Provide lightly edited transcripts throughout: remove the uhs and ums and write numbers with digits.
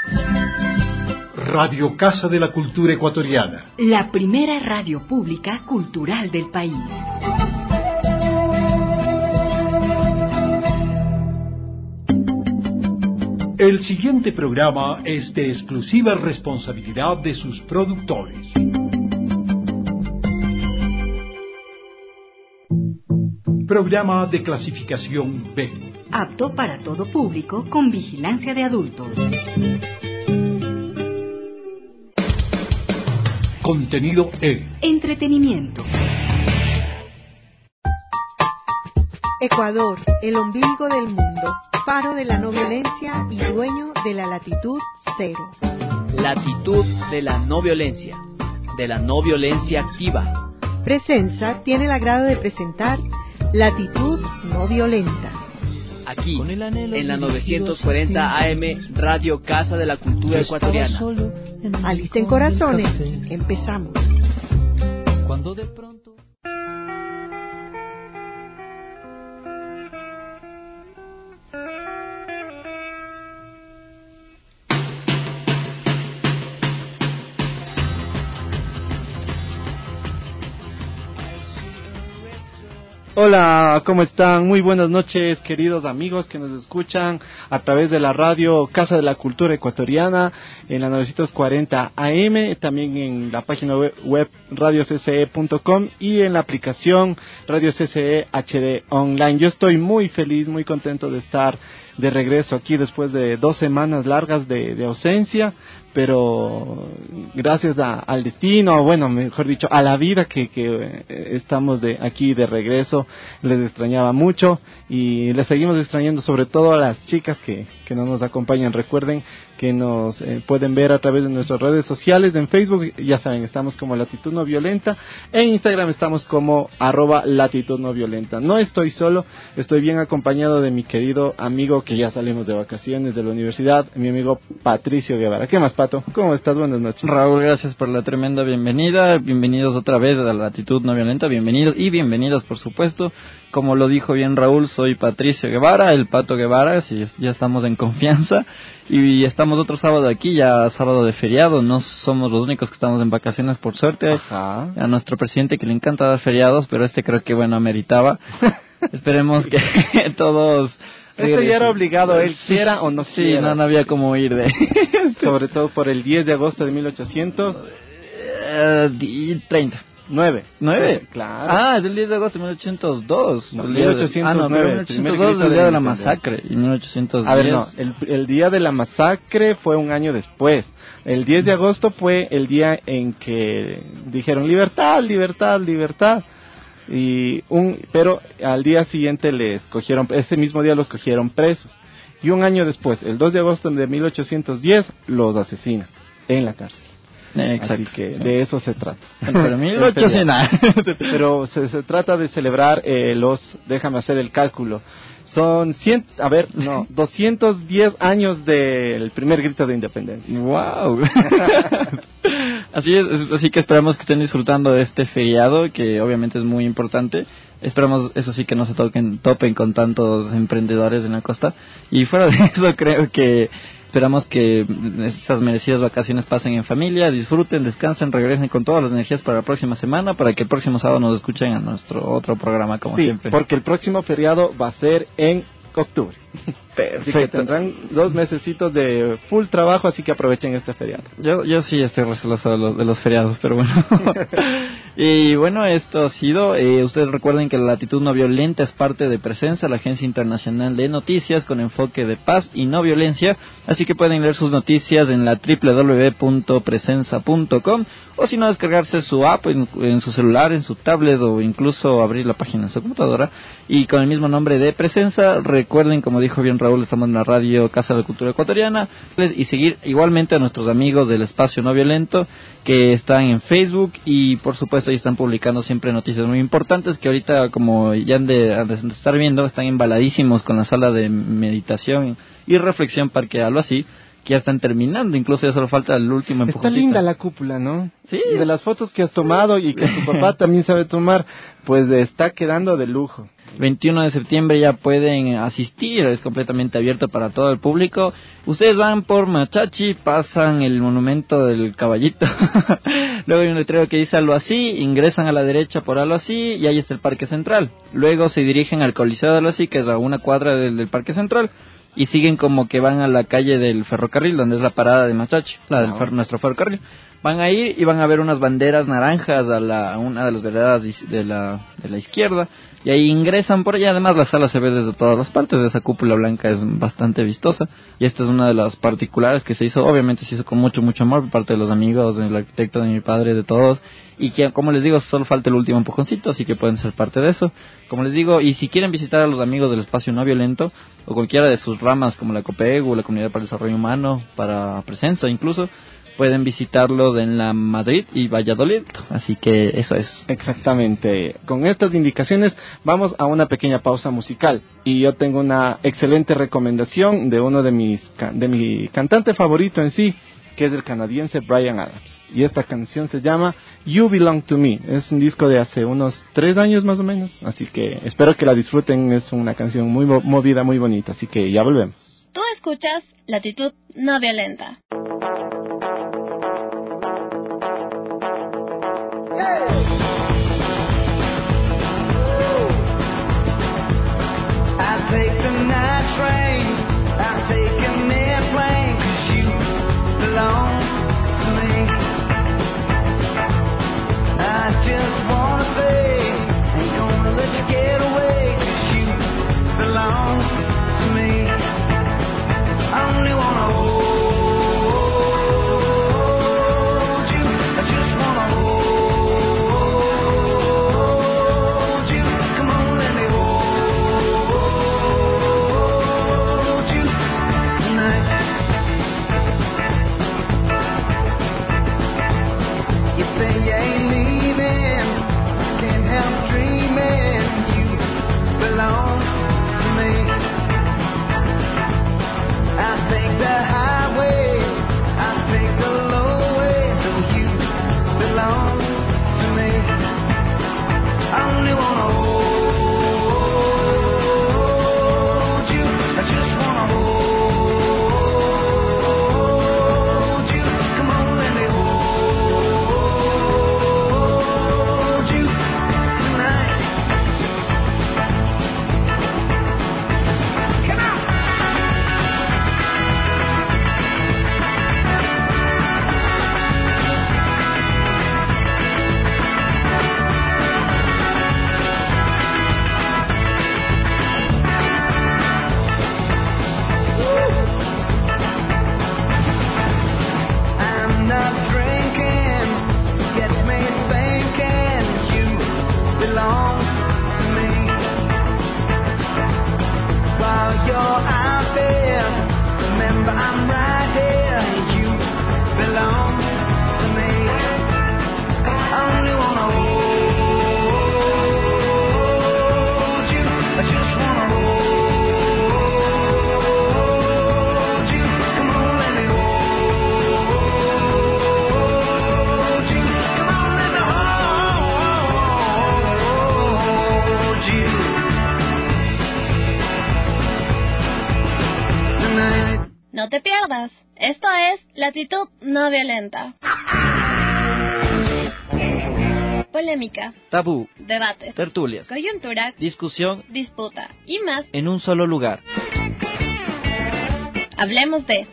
Radio Casa de la Cultura Ecuatoriana. La primera radio pública cultural del país. El siguiente programa es de exclusiva responsabilidad de sus productores. Programa de clasificación B. Apto para todo público con vigilancia de adultos. Contenido E. Entretenimiento. Ecuador, el ombligo del mundo, faro de la no violencia y dueño de la latitud cero. Latitud de la no violencia activa. Presenza tiene el agrado de presentar Latitud no violenta. Aquí, en la 940 AM, Radio Casa de la Cultura Ecuatoriana. Alisten corazones, empezamos. Cuando de pronto... Hola, ¿cómo están? Muy buenas noches, queridos amigos que nos escuchan a través de la radio Casa de la Cultura Ecuatoriana en la 940 AM, también en la página web radiocce.com y en la aplicación Radio CCE HD Online. Yo estoy muy feliz, muy contento de estar de regreso aquí después de 2 semanas largas de ausencia, pero gracias al destino, bueno, mejor dicho, a la vida que estamos aquí de regreso. Les extrañaba mucho y les seguimos extrañando, sobre todo a las chicas que no nos acompañan. Recuerden que nos pueden ver a través de nuestras redes sociales. En Facebook, ya saben, estamos como Latitud No Violenta. En Instagram estamos como @Latitud No Violenta. No estoy solo, estoy bien acompañado de mi querido amigo que ya salimos de vacaciones de la universidad, mi amigo Patricio Guevara. ¿Qué más, Pato? ¿Cómo estás? Buenas noches. Raúl, gracias por la tremenda bienvenida. Bienvenidos otra vez a la Latitud No Violenta. Bienvenidos y bienvenidas, por supuesto. Como lo dijo bien Raúl, soy Patricio Guevara, el Pato Guevara, si ya estamos en confianza. Y estamos otro sábado aquí, ya sábado de feriado. No somos los únicos que estamos en vacaciones, por suerte. Ajá. A nuestro presidente que le encanta dar feriados, pero creo que, bueno, ameritaba. Esperemos que todos... ya era obligado, él quiera o no quiera. Sí, no había cómo ir de... Sobre todo por el 10 de agosto de 1830. 9, claro. Es el 10 de agosto de 1802. No, 1809. 1802 es el día de la masacre. Y 1810. A ver, no, el día de la masacre fue un año después. El 10 de agosto fue el día en que dijeron libertad, libertad, libertad. Pero al día siguiente ese mismo día los cogieron presos. Y un año después, el 2 de agosto de 1810, los asesinan en la cárcel. Exacto. Así que de eso se trata. Pero 1800. Pero se trata de celebrar déjame hacer el cálculo. Son 210 años del primer grito de independencia. Wow. Así que esperamos que estén disfrutando de este feriado, que obviamente es muy importante. Esperamos, eso sí, que no se topen con tantos emprendedores en la costa. Y fuera de eso, creo que esperamos que esas merecidas vacaciones pasen en familia, disfruten, descansen, regresen con todas las energías para la próxima semana, para que el próximo sábado nos escuchen a nuestro otro programa, como siempre. Porque el próximo feriado va a ser en octubre. Perfecto. Así que tendrán 2 mesecitos de full trabajo, así que aprovechen este feriado. Yo sí estoy receloso de los feriados, pero bueno. Y bueno, esto ha sido. Ustedes recuerden que la Latitud No Violenta es parte de Presenza, la agencia internacional de noticias con enfoque de paz y no violencia. Así que pueden leer sus noticias en la www.presenza.com, o si no, descargarse su app en su celular, en su tablet, o incluso abrir la página en su computadora y con el mismo nombre de Presenza. Recuerden, como dijo bien Raúl, estamos en la radio Casa de la Cultura Ecuatoriana, y seguir igualmente a nuestros amigos del Espacio No Violento, que están en Facebook, y por supuesto ahí están publicando siempre noticias muy importantes, que ahorita, como ya han de estar viendo, están embaladísimos con la sala de meditación y reflexión, para que algo así, que ya están terminando, incluso ya solo falta el último empujoncito. Está linda la cúpula, ¿no? Sí. De las fotos que has tomado y que tu papá también sabe tomar, pues está quedando de lujo. 21 de septiembre ya pueden asistir, es completamente abierto para todo el público. Ustedes van por Machachi, pasan el monumento del caballito, luego hay un letrero que dice algo así, ingresan a la derecha por algo así y ahí está el Parque Central. Luego se dirigen al Coliseo de algo así, que es a una cuadra del Parque Central, y siguen como que van a la calle del ferrocarril, donde es la parada de Machachi, nuestro ferrocarril. Van a ir y van a ver unas banderas naranjas a una de las veredas de la izquierda, y ahí ingresan por allá. Además la sala se ve desde todas las partes, de esa cúpula blanca es bastante vistosa, y esta es una de las particulares que se hizo, obviamente se hizo con mucho amor por parte de los amigos, del arquitecto, de mi padre, de todos, y que, como les digo, solo falta el último empujoncito, así que pueden ser parte de eso. Como les digo, y si quieren visitar a los amigos del Espacio No Violento, o cualquiera de sus ramas como la COPEGU, la Comunidad para el Desarrollo Humano, para Presenza incluso, pueden visitarlos en la Madrid y Valladolid, así que eso es. Exactamente. Con estas indicaciones vamos a una pequeña pausa musical, y yo tengo una excelente recomendación de uno de mi cantante favorito en sí, que es el canadiense Bryan Adams, y esta canción se llama You Belong to Me. Es un disco de hace unos 3 años más o menos, así que espero que la disfruten. Es una canción muy movida, muy bonita, así que ya volvemos. Tú escuchas Latitud No Violenta. Take the night train, I take an airplane, 'cause you belong to me. I just wanna say, ain't gonna let you get away, 'cause you belong to me. I only wanna hold you, I just wanna hold you, come on let me hold. You ain't leaving, can't help dreaming, you belong to me. I take the highway, I take the low way, so you belong to me. I only wanna hold you, I just wanna hold you, come on let me hold. No te pierdas. Esto es Latitud No Violenta. Polémica, tabú, debate, tertulias, coyuntura, discusión, disputa y más en un solo lugar. Hablemos de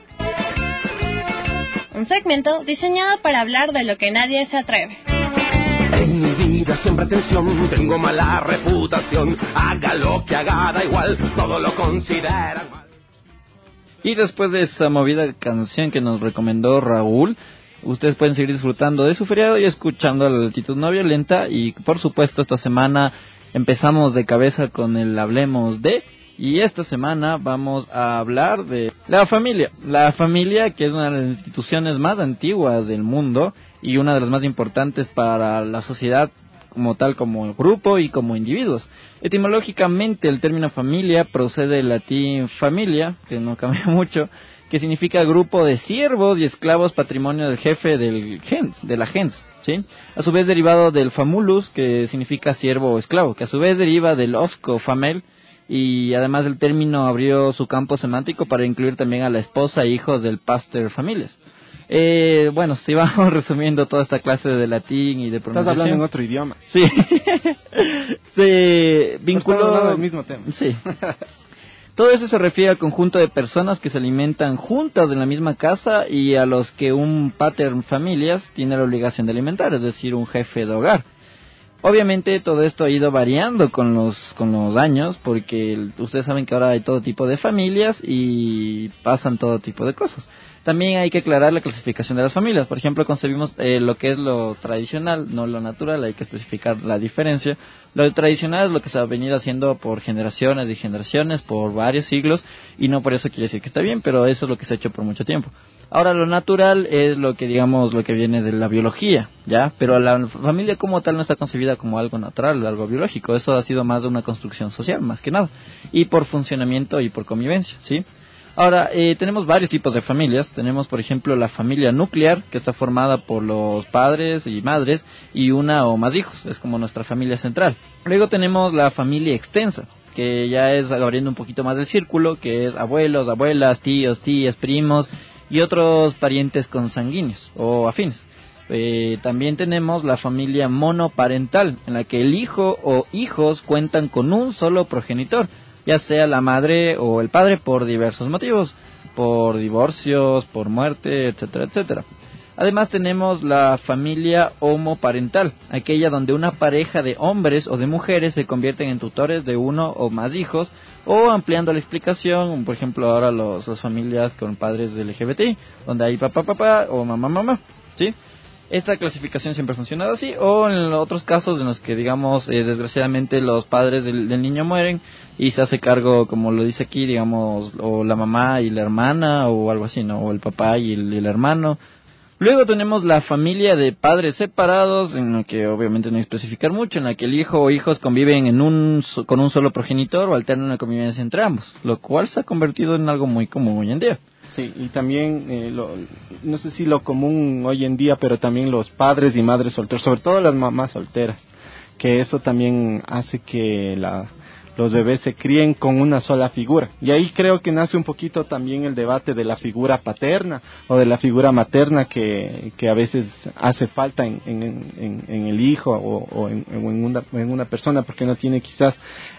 un segmento diseñado para hablar de lo que nadie se atreve. En mi vida siempre atención, tengo mala reputación, haga lo que haga, da igual, todo lo consideran mal. Y después de esa movida canción que nos recomendó Raúl, ustedes pueden seguir disfrutando de su feriado y escuchando la Latitud No Violenta. Y por supuesto esta semana empezamos de cabeza con el Hablemos de... Y esta semana vamos a hablar de la familia. La familia, que es una de las instituciones más antiguas del mundo y una de las más importantes para la sociedad como tal, como grupo y como individuos. Etimológicamente, el término familia procede del latín familia, que no cambia mucho, que significa grupo de siervos y esclavos, patrimonio del jefe de la gens, ¿sí? A su vez derivado del famulus, que significa siervo o esclavo, que a su vez deriva del osco, famel, y además el término abrió su campo semántico para incluir también a la esposa e hijos del paster familias. Bueno, si vamos resumiendo toda esta clase de latín y de pronunciación. Estás hablando en otro idioma. Sí. Se vinculó. Estamos hablando del mismo tema. Sí. Todo eso se refiere al conjunto de personas que se alimentan juntas en la misma casa y a los que un pater familias tiene la obligación de alimentar, es decir, un jefe de hogar. Obviamente todo esto ha ido variando con los años, porque ustedes saben que ahora hay todo tipo de familias y pasan todo tipo de cosas. También hay que aclarar la clasificación de las familias. Por ejemplo, concebimos lo que es lo tradicional, no lo natural, hay que especificar la diferencia. Lo tradicional es lo que se ha venido haciendo por generaciones y generaciones, por varios siglos, y no por eso quiere decir que está bien, pero eso es lo que se ha hecho por mucho tiempo. Ahora, lo natural es lo que, digamos, lo que viene de la biología, ¿ya? Pero la familia como tal no está concebida como algo natural, algo biológico. Eso ha sido más de una construcción social, más que nada, y por funcionamiento y por convivencia, ¿sí? Ahora, tenemos varios tipos de familias. Tenemos, por ejemplo, la familia nuclear, que está formada por los padres y madres y una o más hijos. Es como nuestra familia central. Luego tenemos la familia extensa, que ya es abriendo un poquito más el círculo, que es abuelos, abuelas, tíos, tías, primos y otros parientes consanguíneos o afines. También tenemos la familia monoparental, en la que el hijo o hijos cuentan con un solo progenitor, ya sea la madre o el padre, por diversos motivos, por divorcios, por muerte, etcétera, etcétera. Además tenemos la familia homoparental, aquella donde una pareja de hombres o de mujeres se convierten en tutores de uno o más hijos, o ampliando la explicación, por ejemplo ahora las familias con padres LGBT, donde hay papá o mamá, ¿sí? Esta clasificación siempre ha funcionado así, o en otros casos en los que, digamos, desgraciadamente los padres del niño mueren y se hace cargo, como lo dice aquí, digamos, o la mamá y la hermana o algo así, ¿no? O el papá y el hermano. Luego tenemos la familia de padres separados, en la que obviamente no hay que especificar mucho, en la que el hijo o hijos conviven con un solo progenitor o alternan la convivencia entre ambos, lo cual se ha convertido en algo muy común hoy en día. Sí, y también, no sé si lo común hoy en día, pero también los padres y madres solteros, sobre todo las mamás solteras, que eso también hace que los bebés se críen con una sola figura. Y ahí creo que nace un poquito también el debate de la figura paterna o de la figura materna que a veces hace falta en el hijo o en una persona, porque no tiene quizás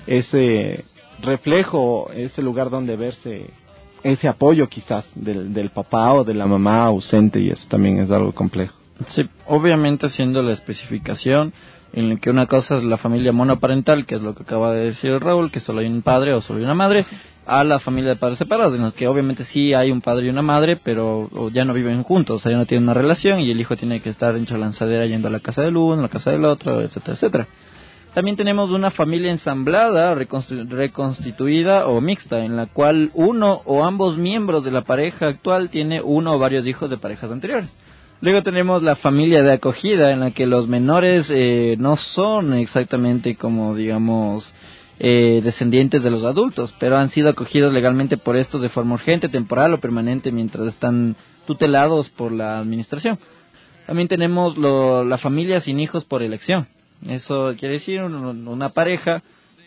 ese reflejo, ese lugar donde verse, ese apoyo quizás del papá o de la mamá ausente, y eso también es algo complejo. Sí, obviamente haciendo la especificación en la que una cosa es la familia monoparental, que es lo que acaba de decir Raúl, que solo hay un padre o solo hay una madre, a la familia de padres separados, en los que obviamente sí hay un padre y una madre, pero ya no viven juntos, o sea, ya no tienen una relación y el hijo tiene que estar en lanzadera yendo a la casa del uno, a la casa del otro, etcétera, etcétera. También tenemos una familia ensamblada, reconstituida o mixta, en la cual uno o ambos miembros de la pareja actual tiene uno o varios hijos de parejas anteriores. Luego tenemos la familia de acogida, en la que los menores no son exactamente como, digamos, descendientes de los adultos, pero han sido acogidos legalmente por estos de forma urgente, temporal o permanente mientras están tutelados por la administración. También tenemos la familia sin hijos por elección. Eso quiere decir una pareja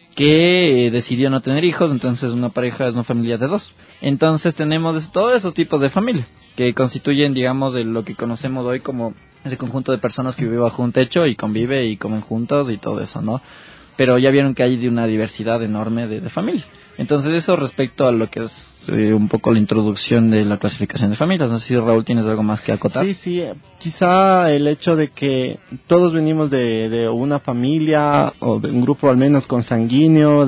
que decidió no tener hijos, entonces una pareja es una familia de dos. Entonces tenemos todos esos tipos de familia que constituyen, digamos, de lo que conocemos hoy como ese conjunto de personas que vive bajo un techo y convive y comen juntos y todo eso, ¿no? Pero ya vieron que hay de una diversidad enorme de familias. Entonces eso respecto a lo que es un poco la introducción de la clasificación de familias. No sé si Raúl tienes algo más que acotar. Sí, quizá el hecho de que todos venimos de una familia o de un grupo al menos consanguíneo,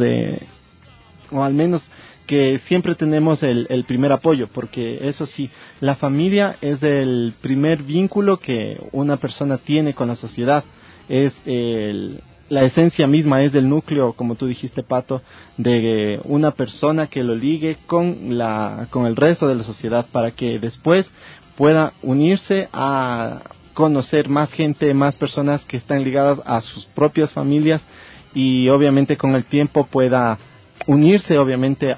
o al menos que siempre tenemos el primer apoyo, porque eso sí, la familia es el primer vínculo que una persona tiene con la sociedad, es la esencia misma, es del núcleo, como tú dijiste, Pato, de una persona que lo ligue con el resto de la sociedad para que después pueda unirse a conocer más gente, más personas que están ligadas a sus propias familias y obviamente con el tiempo pueda unirse obviamente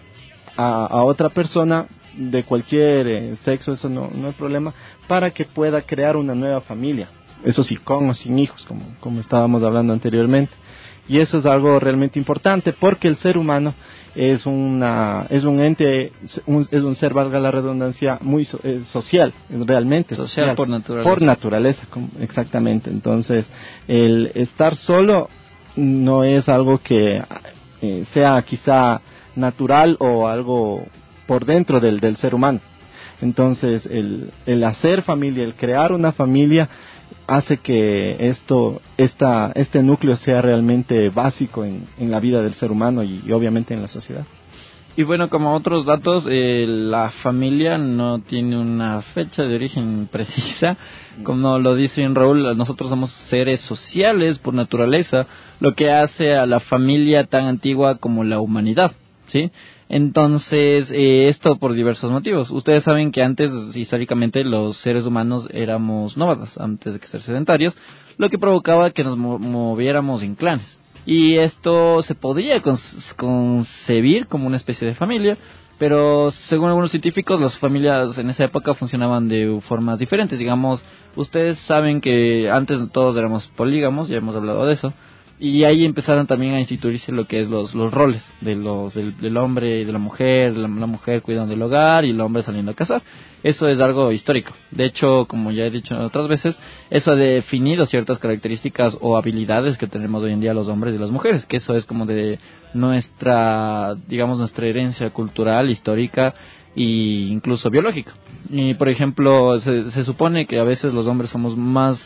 a otra persona de cualquier sexo, eso no es problema, para que pueda crear una nueva familia, eso sí, con o sin hijos, como estábamos hablando anteriormente. Y eso es algo realmente importante porque el ser humano es un ente, es un ser, valga la redundancia, muy social, realmente social por naturaleza. Por naturaleza, exactamente. Entonces, el estar solo no es algo que sea quizá natural o algo por dentro del ser humano. Entonces, el hacer familia, el crear una familia, hace que este núcleo sea realmente básico en la vida del ser humano y obviamente en la sociedad. Y bueno, como otros datos, la familia no tiene una fecha de origen precisa. Como lo dice bien Raúl, nosotros somos seres sociales por naturaleza, lo que hace a la familia tan antigua como la humanidad, ¿sí? Entonces, esto por diversos motivos. Ustedes saben que antes, históricamente, los seres humanos éramos nómadas, antes de que ser sedentarios, lo que provocaba que nos moviéramos en clanes. Y esto se podría concebir como una especie de familia, pero según algunos científicos, las familias en esa época funcionaban de formas diferentes. Digamos, ustedes saben que antes todos éramos polígamos, ya hemos hablado de eso. Y ahí empezaron también a instituirse lo que es los roles del hombre y de la mujer cuidando del hogar y el hombre saliendo a cazar. Eso es algo histórico. De hecho, como ya he dicho otras veces, eso ha definido ciertas características o habilidades que tenemos hoy en día los hombres y las mujeres, que eso es como de nuestra herencia cultural, histórica e incluso biológica. Y por ejemplo, se supone que a veces los hombres somos más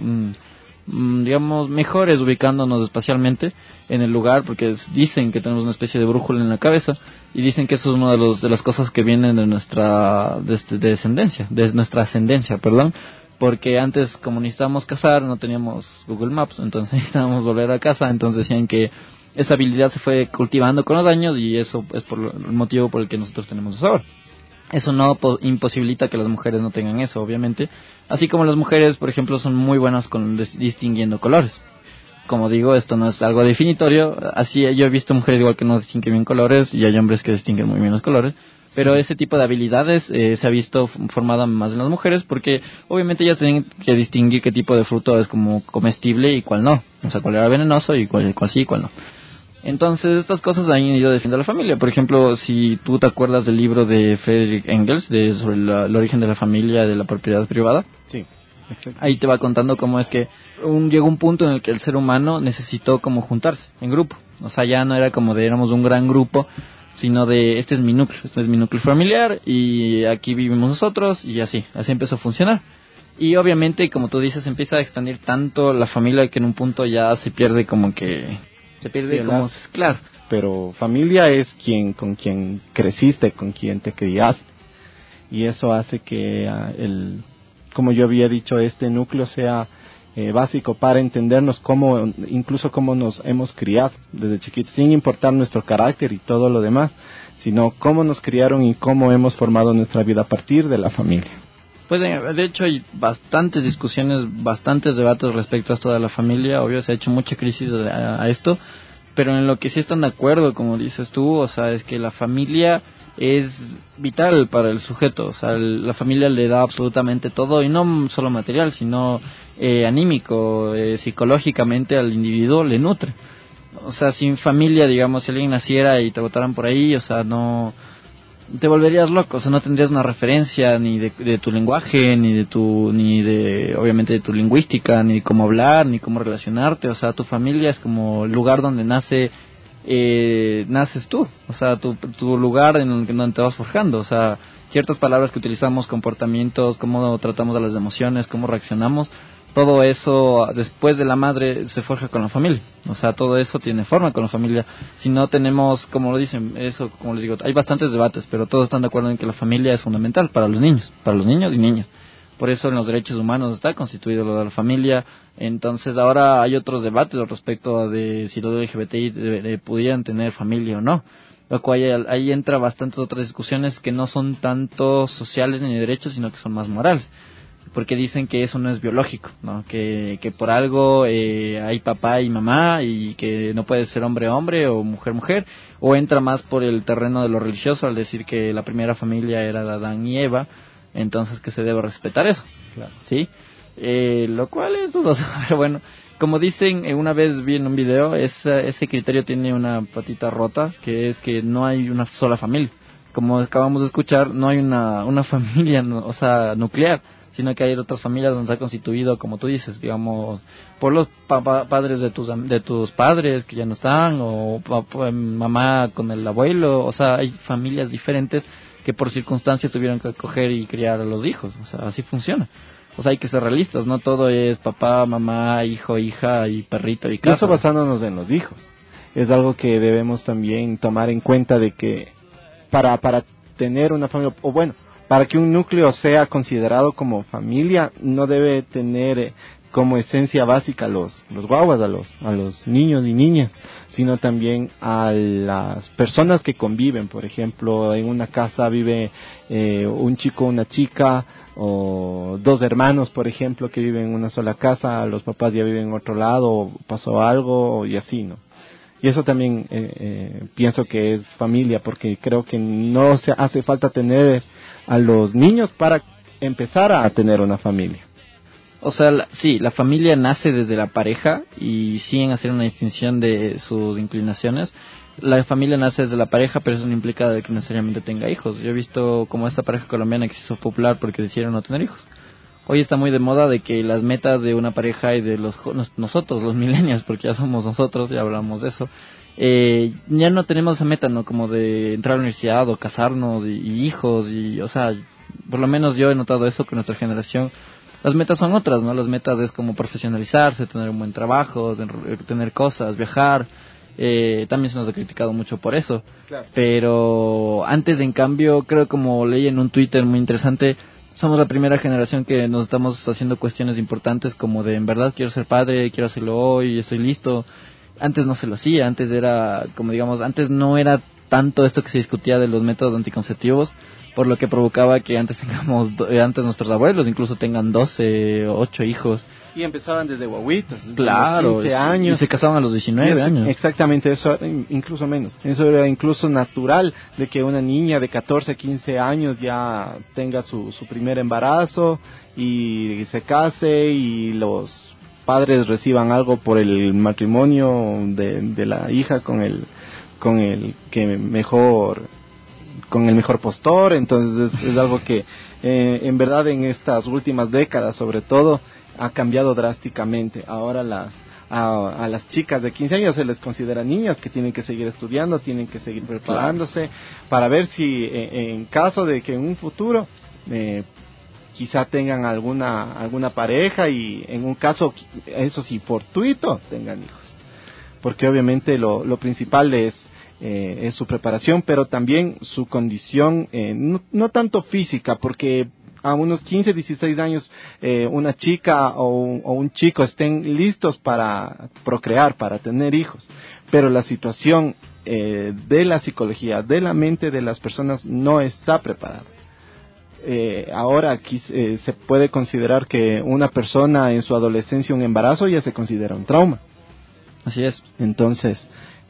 mejores ubicándonos espacialmente en el lugar, porque dicen que tenemos una especie de brújula en la cabeza y dicen que eso es una de las cosas que vienen de nuestra ascendencia, porque antes, como necesitábamos cazar, no teníamos Google Maps, entonces necesitábamos volver a casa, entonces decían que esa habilidad se fue cultivando con los años y eso es el motivo por el que nosotros tenemos eso ahora. Eso no imposibilita que las mujeres no tengan eso, obviamente. Así como las mujeres, por ejemplo, son muy buenas con distinguiendo colores. Como digo, esto no es algo definitorio. Así yo he visto mujeres igual que no distinguen bien colores y hay hombres que distinguen muy bien los colores. Pero ese tipo de habilidades se ha visto formada más en las mujeres porque obviamente ellas tienen que distinguir qué tipo de fruto es como comestible y cuál no. O sea, cuál era venenoso y cuál sí y cuál no. Entonces, estas cosas han ido defendiendo a la familia. Por ejemplo, si tú te acuerdas del libro de Friedrich Engels, sobre el origen de la familia, de la propiedad privada. Sí, exacto. Ahí te va contando cómo es que llegó un punto en el que el ser humano necesitó como juntarse en grupo. O sea, ya no era como éramos un gran grupo, sino este es mi núcleo familiar y aquí vivimos nosotros y así empezó a funcionar. Y obviamente, como tú dices, empieza a expandir tanto la familia que en un punto ya se pierde claro, pero familia es con quien creciste, con quien te criaste, y eso hace que como yo había dicho, este núcleo sea básico para entendernos incluso cómo nos hemos criado desde chiquitos, sin importar nuestro carácter y todo lo demás, sino cómo nos criaron y cómo hemos formado nuestra vida a partir de la familia. Pues de hecho hay bastantes discusiones, bastantes debates respecto a esto de la familia. Obvio se ha hecho mucha crisis a esto, pero en lo que sí están de acuerdo, como dices tú, o sea, es que la familia es vital para el sujeto. O sea, la familia le da absolutamente todo, y no solo material, sino anímico, psicológicamente al individuo le nutre. O sea, sin familia, digamos, si alguien naciera y te botaran por ahí, o sea, no te volverías loco, o sea, no tendrías una referencia ni de tu lenguaje, ni de obviamente de tu lingüística, ni de cómo hablar, ni cómo relacionarte. O sea, tu familia es como el lugar donde naces tú, o sea, tu lugar en el que donde te vas forjando. O sea, ciertas palabras que utilizamos, comportamientos, cómo tratamos a las emociones, cómo reaccionamos, todo eso después de la madre se forja con la familia. O sea, todo eso tiene forma con la familia. Si no tenemos, como lo dicen, eso, como les digo, hay bastantes debates, pero todos están de acuerdo en que la familia es fundamental para los niños y niñas. Por eso en los derechos humanos está constituido lo de la familia. Entonces ahora hay otros debates respecto de si los LGBTI pudieran tener familia o no. Lo cual ahí entra bastantes otras discusiones que no son tanto sociales ni de derechos, sino que son más morales. porque dicen que eso no es biológico, ¿no? Que por algo hay papá y mamá y que no puede ser hombre o mujer, o entra más por el terreno de lo religioso al decir que la primera familia era de Adán y Eva, entonces que se debe respetar eso, Claro. ¿sí? Lo cual es dudoso, pero bueno, como dicen, una vez vi en un video, ese criterio tiene una patita rota, que es que no hay una sola familia. Como acabamos de escuchar, no hay una familia, o sea, nuclear, sino que hay otras familias donde se ha constituido, como tú dices, digamos, por los padres de tus padres que ya no están, o mamá con el abuelo, o sea, hay familias diferentes que por circunstancias tuvieron que acoger y criar a los hijos, o sea, así funciona. O sea, hay que ser realistas, no todo es papá, mamá, hijo, hija y perrito y casa. Y eso basándonos en los hijos. Es algo que debemos también tomar en cuenta de que para tener una familia, o bueno, para que un núcleo sea considerado como familia, no debe tener como esencia básica los guaguas, a los niños y niñas, sino también a las personas que conviven. Por ejemplo, en una casa vive un chico, una chica, o dos hermanos, por ejemplo, que viven en una sola casa, los papás ya viven en otro lado, o pasó algo, y así, ¿no? Y eso también pienso que es familia, porque creo que no se hace falta tener a los niños para empezar a tener una familia. O sea, sí, la familia nace desde la pareja y siguen hacer una distinción de sus inclinaciones. La familia nace desde la pareja, pero eso no implica de que necesariamente tenga hijos. Yo he visto como esta pareja colombiana que se hizo popular porque decidieron no tener hijos. Hoy está muy de moda de que las metas de una pareja y de nosotros, los millennials, porque ya somos nosotros, ya hablamos de eso, ya no tenemos esa meta, ¿no? Como de entrar a la universidad o casarnos y hijos, y, o sea, por lo menos yo he notado eso, que nuestra generación, las metas son otras, ¿no? Las metas es como profesionalizarse, tener un buen trabajo, tener cosas, viajar. También se nos ha criticado mucho por eso. Claro. Pero antes, en cambio, creo, como leí en un Twitter muy interesante, somos la primera generación que nos estamos haciendo cuestiones importantes como de, en verdad quiero ser padre, quiero hacerlo hoy, estoy listo. Antes no se lo hacía, antes era, como digamos, antes no era tanto esto que se discutía de los métodos anticonceptivos, por lo que provocaba que antes tengamos, antes nuestros abuelos incluso tengan 12, 8 hijos. Y empezaban desde guaguitas, desde claro, 15 años. Y se casaban a los 19 años. Exactamente, eso, incluso menos. Eso era incluso natural, de que una niña de 14, 15 años ya tenga su primer embarazo y se case y los padres reciban algo por el matrimonio de la hija con el mejor postor. Entonces es algo que en verdad en estas últimas décadas sobre todo ha cambiado drásticamente. Ahora a las chicas de 15 años se les considera niñas que tienen que seguir estudiando, tienen que seguir preparándose, para ver si en caso de que en un futuro quizá tengan alguna pareja, y en un caso, eso sí, fortuito, tengan hijos. Porque obviamente lo principal es su preparación, pero también su condición, no tanto física, porque a unos 15, 16 años una chica o un chico estén listos para procrear, para tener hijos, pero la situación de la psicología, de la mente de las personas no está preparada. Ahora aquí se puede considerar que una persona en su adolescencia, un embarazo, ya se considera un trauma. Así es. Entonces,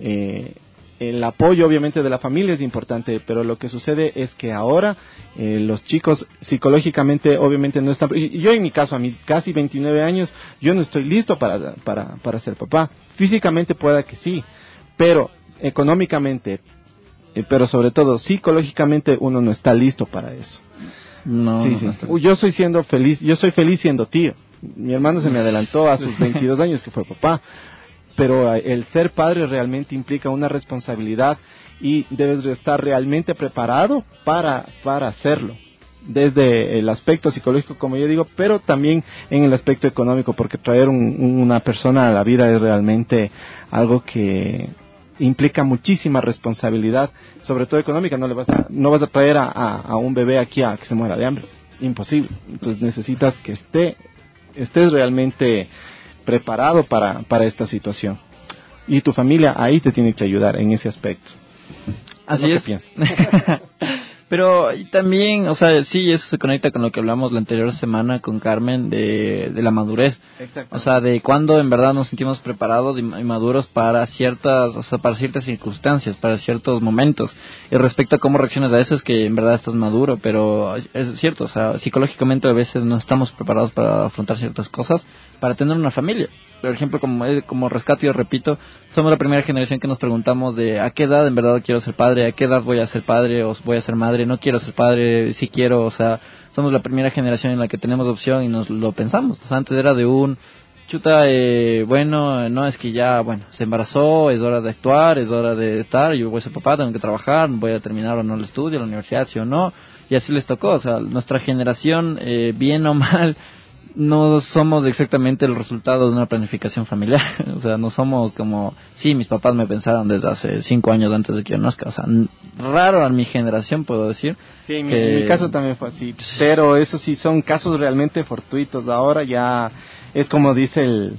el apoyo obviamente de la familia es importante, pero lo que sucede es que ahora los chicos psicológicamente obviamente no están. Yo en mi caso, a mis casi 29 años, yo no estoy listo para ser papá. Físicamente pueda que sí, pero económicamente, pero sobre todo psicológicamente uno no está listo para eso. No, sí. Yo soy feliz siendo tío. Mi hermano se me adelantó a sus 22 años que fue papá. Pero el ser padre realmente implica una responsabilidad y debes estar realmente preparado para hacerlo. Desde el aspecto psicológico, como yo digo, pero también en el aspecto económico, porque traer una persona a la vida es realmente algo que implica muchísima responsabilidad, sobre todo económica. No vas a traer a un bebé aquí a que se muera de hambre, imposible. Entonces necesitas que estés realmente preparado para esta situación, y tu familia ahí te tiene que ayudar en ese aspecto. Así es. Pero también, o sea, sí, eso se conecta con lo que hablamos la anterior semana con Carmen de la madurez. Exacto. O sea, de cuando en verdad nos sentimos preparados y maduros para ciertas, o sea, para ciertas circunstancias, para ciertos momentos. Y respecto a cómo reaccionas a eso es que en verdad estás maduro, pero es cierto, o sea, psicológicamente a veces no estamos preparados para afrontar ciertas cosas, para tener una familia. Por ejemplo, como rescato y repito, somos la primera generación que nos preguntamos de a qué edad en verdad quiero ser padre, a qué edad voy a ser padre o voy a ser madre, no quiero ser padre, sí quiero, o sea, somos la primera generación en la que tenemos opción y nos lo pensamos. O sea, antes era de un chuta, bueno, no, es que ya, bueno, se embarazó, es hora de actuar, es hora de estar, yo voy a ser papá, tengo que trabajar, voy a terminar o no el estudio, la universidad, sí o no, y así les tocó. O sea, nuestra generación, bien o mal, no somos exactamente el resultado de una planificación familiar. O sea, no somos como, sí, mis papás me pensaron desde hace 5 años antes de que yo nazca. O sea, raro a mi generación, puedo decir. Sí, en mi caso también fue así. Pero eso sí, son casos realmente fortuitos. Ahora ya es como dice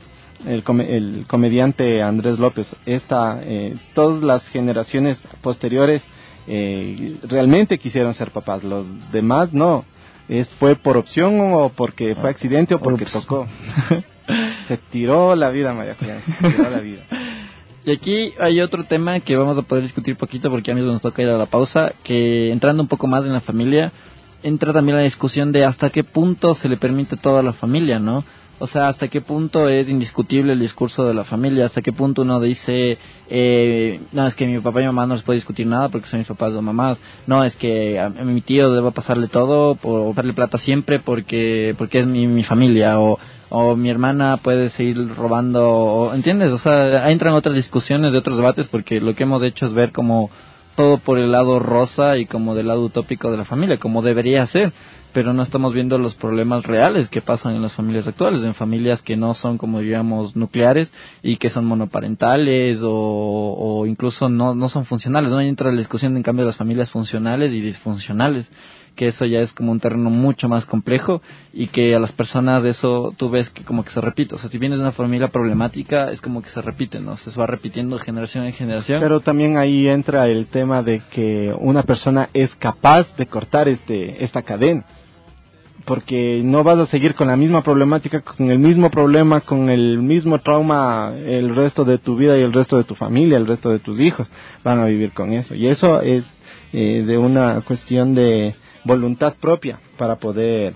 el comediante Andrés López. Todas las generaciones posteriores realmente quisieron ser papás. Los demás no. ¿Fue por opción o porque fue accidente o porque tocó? Se tiró la vida, María Juliana, se tiró la vida. Y aquí hay otro tema que vamos a poder discutir poquito porque ya mismo nos toca ir a la pausa, que entrando un poco más en la familia, entra también la discusión de hasta qué punto se le permite todo a la familia, ¿no? O sea, hasta qué punto es indiscutible el discurso de la familia, hasta qué punto uno dice, no, es que mi papá y mi mamá no les puede discutir nada porque son mis papás o mamás, no, es que a mi tío debo pasarle todo, o darle plata siempre porque es mi familia, o mi hermana puede seguir robando, ¿entiendes? O sea, entran otras discusiones de otros debates porque lo que hemos hecho es ver como todo por el lado rosa y como del lado utópico de la familia, como debería ser, pero no estamos viendo los problemas reales que pasan en las familias actuales, en familias que no son, como diríamos, nucleares y que son monoparentales o incluso no son funcionales. No entra la discusión, en cambio, de las familias funcionales y disfuncionales, que eso ya es como un terreno mucho más complejo y que a las personas de eso tú ves que como que se repite. O sea, si vienes de una familia problemática es como que se repite, ¿no? Se va repitiendo generación en generación. Pero también ahí entra el tema de que una persona es capaz de cortar esta cadena, porque no vas a seguir con la misma problemática, con el mismo problema, con el mismo trauma el resto de tu vida y el resto de tu familia, el resto de tus hijos van a vivir con eso. Y eso es de una cuestión de voluntad propia para poder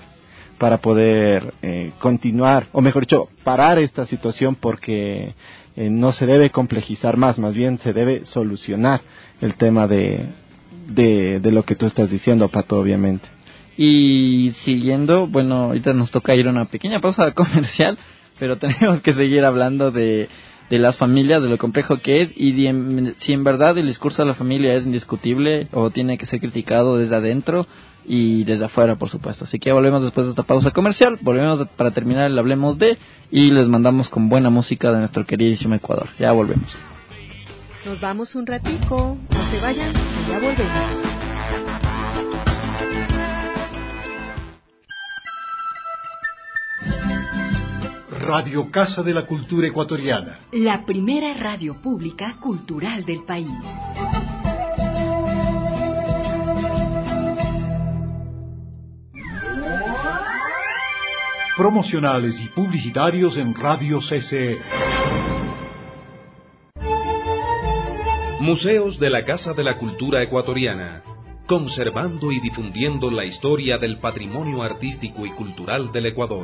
continuar, o mejor dicho, parar esta situación, porque no se debe complejizar más bien se debe solucionar el tema de lo que tú estás diciendo, Pato, obviamente. Y siguiendo, bueno, ahorita nos toca ir a una pequeña pausa comercial, pero tenemos que seguir hablando de las familias, de lo complejo que es, y si en verdad el discurso de la familia es indiscutible o tiene que ser criticado desde adentro y desde afuera, por supuesto. Así que volvemos después de esta pausa comercial, volvemos para terminar el Hablemos de, y les mandamos con buena música de nuestro queridísimo Ecuador. Ya volvemos. Nos vamos un ratico, no se vayan, ya volvemos. Radio Casa de la Cultura Ecuatoriana. La primera radio pública cultural del país. Promocionales y publicitarios en Radio CCE. Museos de la Casa de la Cultura Ecuatoriana, conservando y difundiendo la historia del patrimonio artístico y cultural del Ecuador.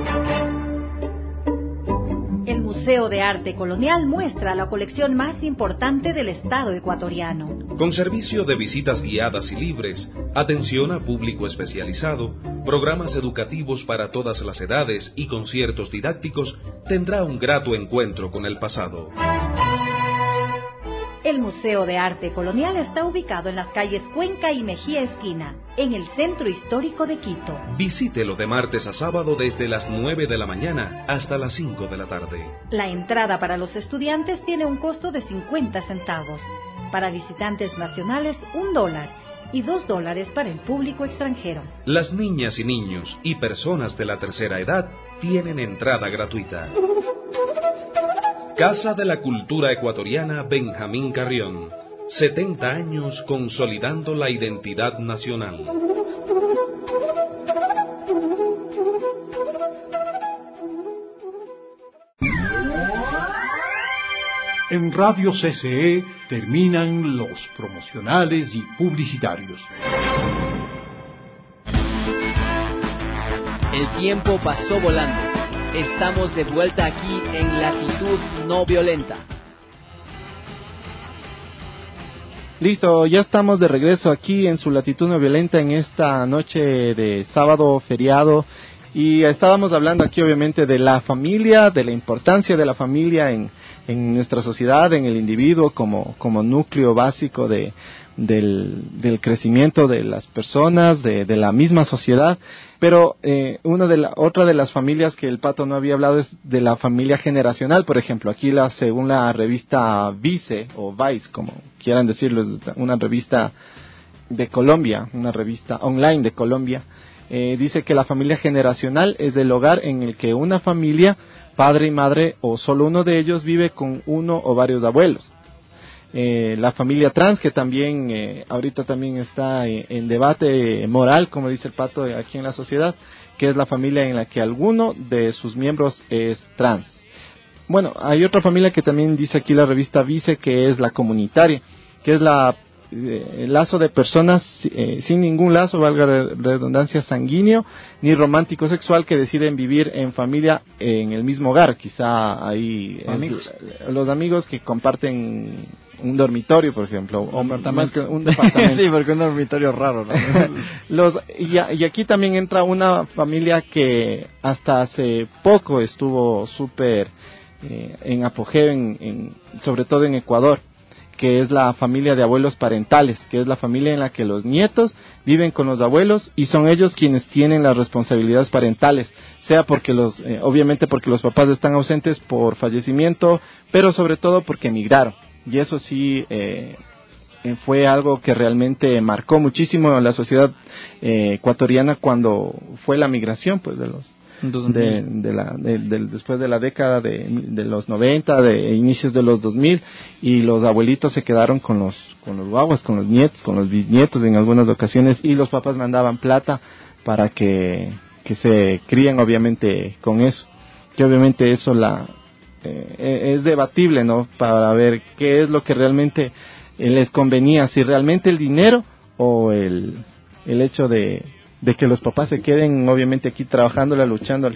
El Museo de Arte Colonial muestra la colección más importante del Estado ecuatoriano. Con servicio de visitas guiadas y libres, atención a público especializado, programas educativos para todas las edades y conciertos didácticos, tendrá un grato encuentro con el pasado. El Museo de Arte Colonial está ubicado en las calles Cuenca y Mejía Esquina, en el centro histórico de Quito. Visítelo de martes a sábado desde las 9 de la mañana hasta las 5 de la tarde. La entrada para los estudiantes tiene un costo de 50 centavos. Para visitantes nacionales, $1 y $2 para el público extranjero. Las niñas y niños y personas de la tercera edad tienen entrada gratuita. Casa de la Cultura Ecuatoriana Benjamín Carrión, 70 años consolidando la identidad nacional. En Radio CCE terminan los promocionales y publicitarios. El tiempo pasó volando. Estamos de vuelta aquí en Latitud No Violenta. Listo, ya estamos de regreso aquí en su Latitud No Violenta en esta noche de sábado feriado. Y estábamos hablando aquí obviamente de la familia, de la importancia de la familia en nuestra sociedad, en el individuo como núcleo básico del crecimiento de las personas, de la misma sociedad. Pero otra de las familias que el Pato no había hablado es de la familia generacional, por ejemplo. Aquí según la revista Vice o Vice, como quieran decirlo, es una revista de Colombia, una revista online de Colombia. Dice que la familia generacional es el hogar en el que una familia, padre y madre o solo uno de ellos vive con uno o varios abuelos. La familia trans, que también ahorita también está en debate moral, como dice el Pato, aquí en la sociedad, que es la familia en la que alguno de sus miembros es trans. Bueno, hay otra familia que también dice aquí la revista Vice, que es la comunitaria, que es el lazo de personas sin ningún lazo, valga redundancia, sanguíneo ni romántico sexual, que deciden vivir en familia en el mismo hogar. Quizá ahí los amigos que comparten un dormitorio, por ejemplo, o más que un departamento. Sí, porque un dormitorio es raro, ¿no? Y aquí también entra una familia que hasta hace poco estuvo súper en apogeo, sobre todo en Ecuador, que es la familia de abuelos parentales, que es la familia en la que los nietos viven con los abuelos y son ellos quienes tienen las responsabilidades parentales, sea porque obviamente porque los papás están ausentes por fallecimiento, pero sobre todo porque emigraron. Y eso sí fue algo que realmente marcó muchísimo a la sociedad ecuatoriana cuando fue la migración, pues, después de la década de los 90, de inicios de los 2000, y los abuelitos se quedaron con los guaguas, con los nietos, con los bisnietos en algunas ocasiones, y los papás mandaban plata para que se críen obviamente con eso, que obviamente eso es debatible, ¿no? Para ver qué es lo que realmente les convenía, si realmente el dinero o el hecho de que los papás se queden obviamente aquí trabajándola, luchándole.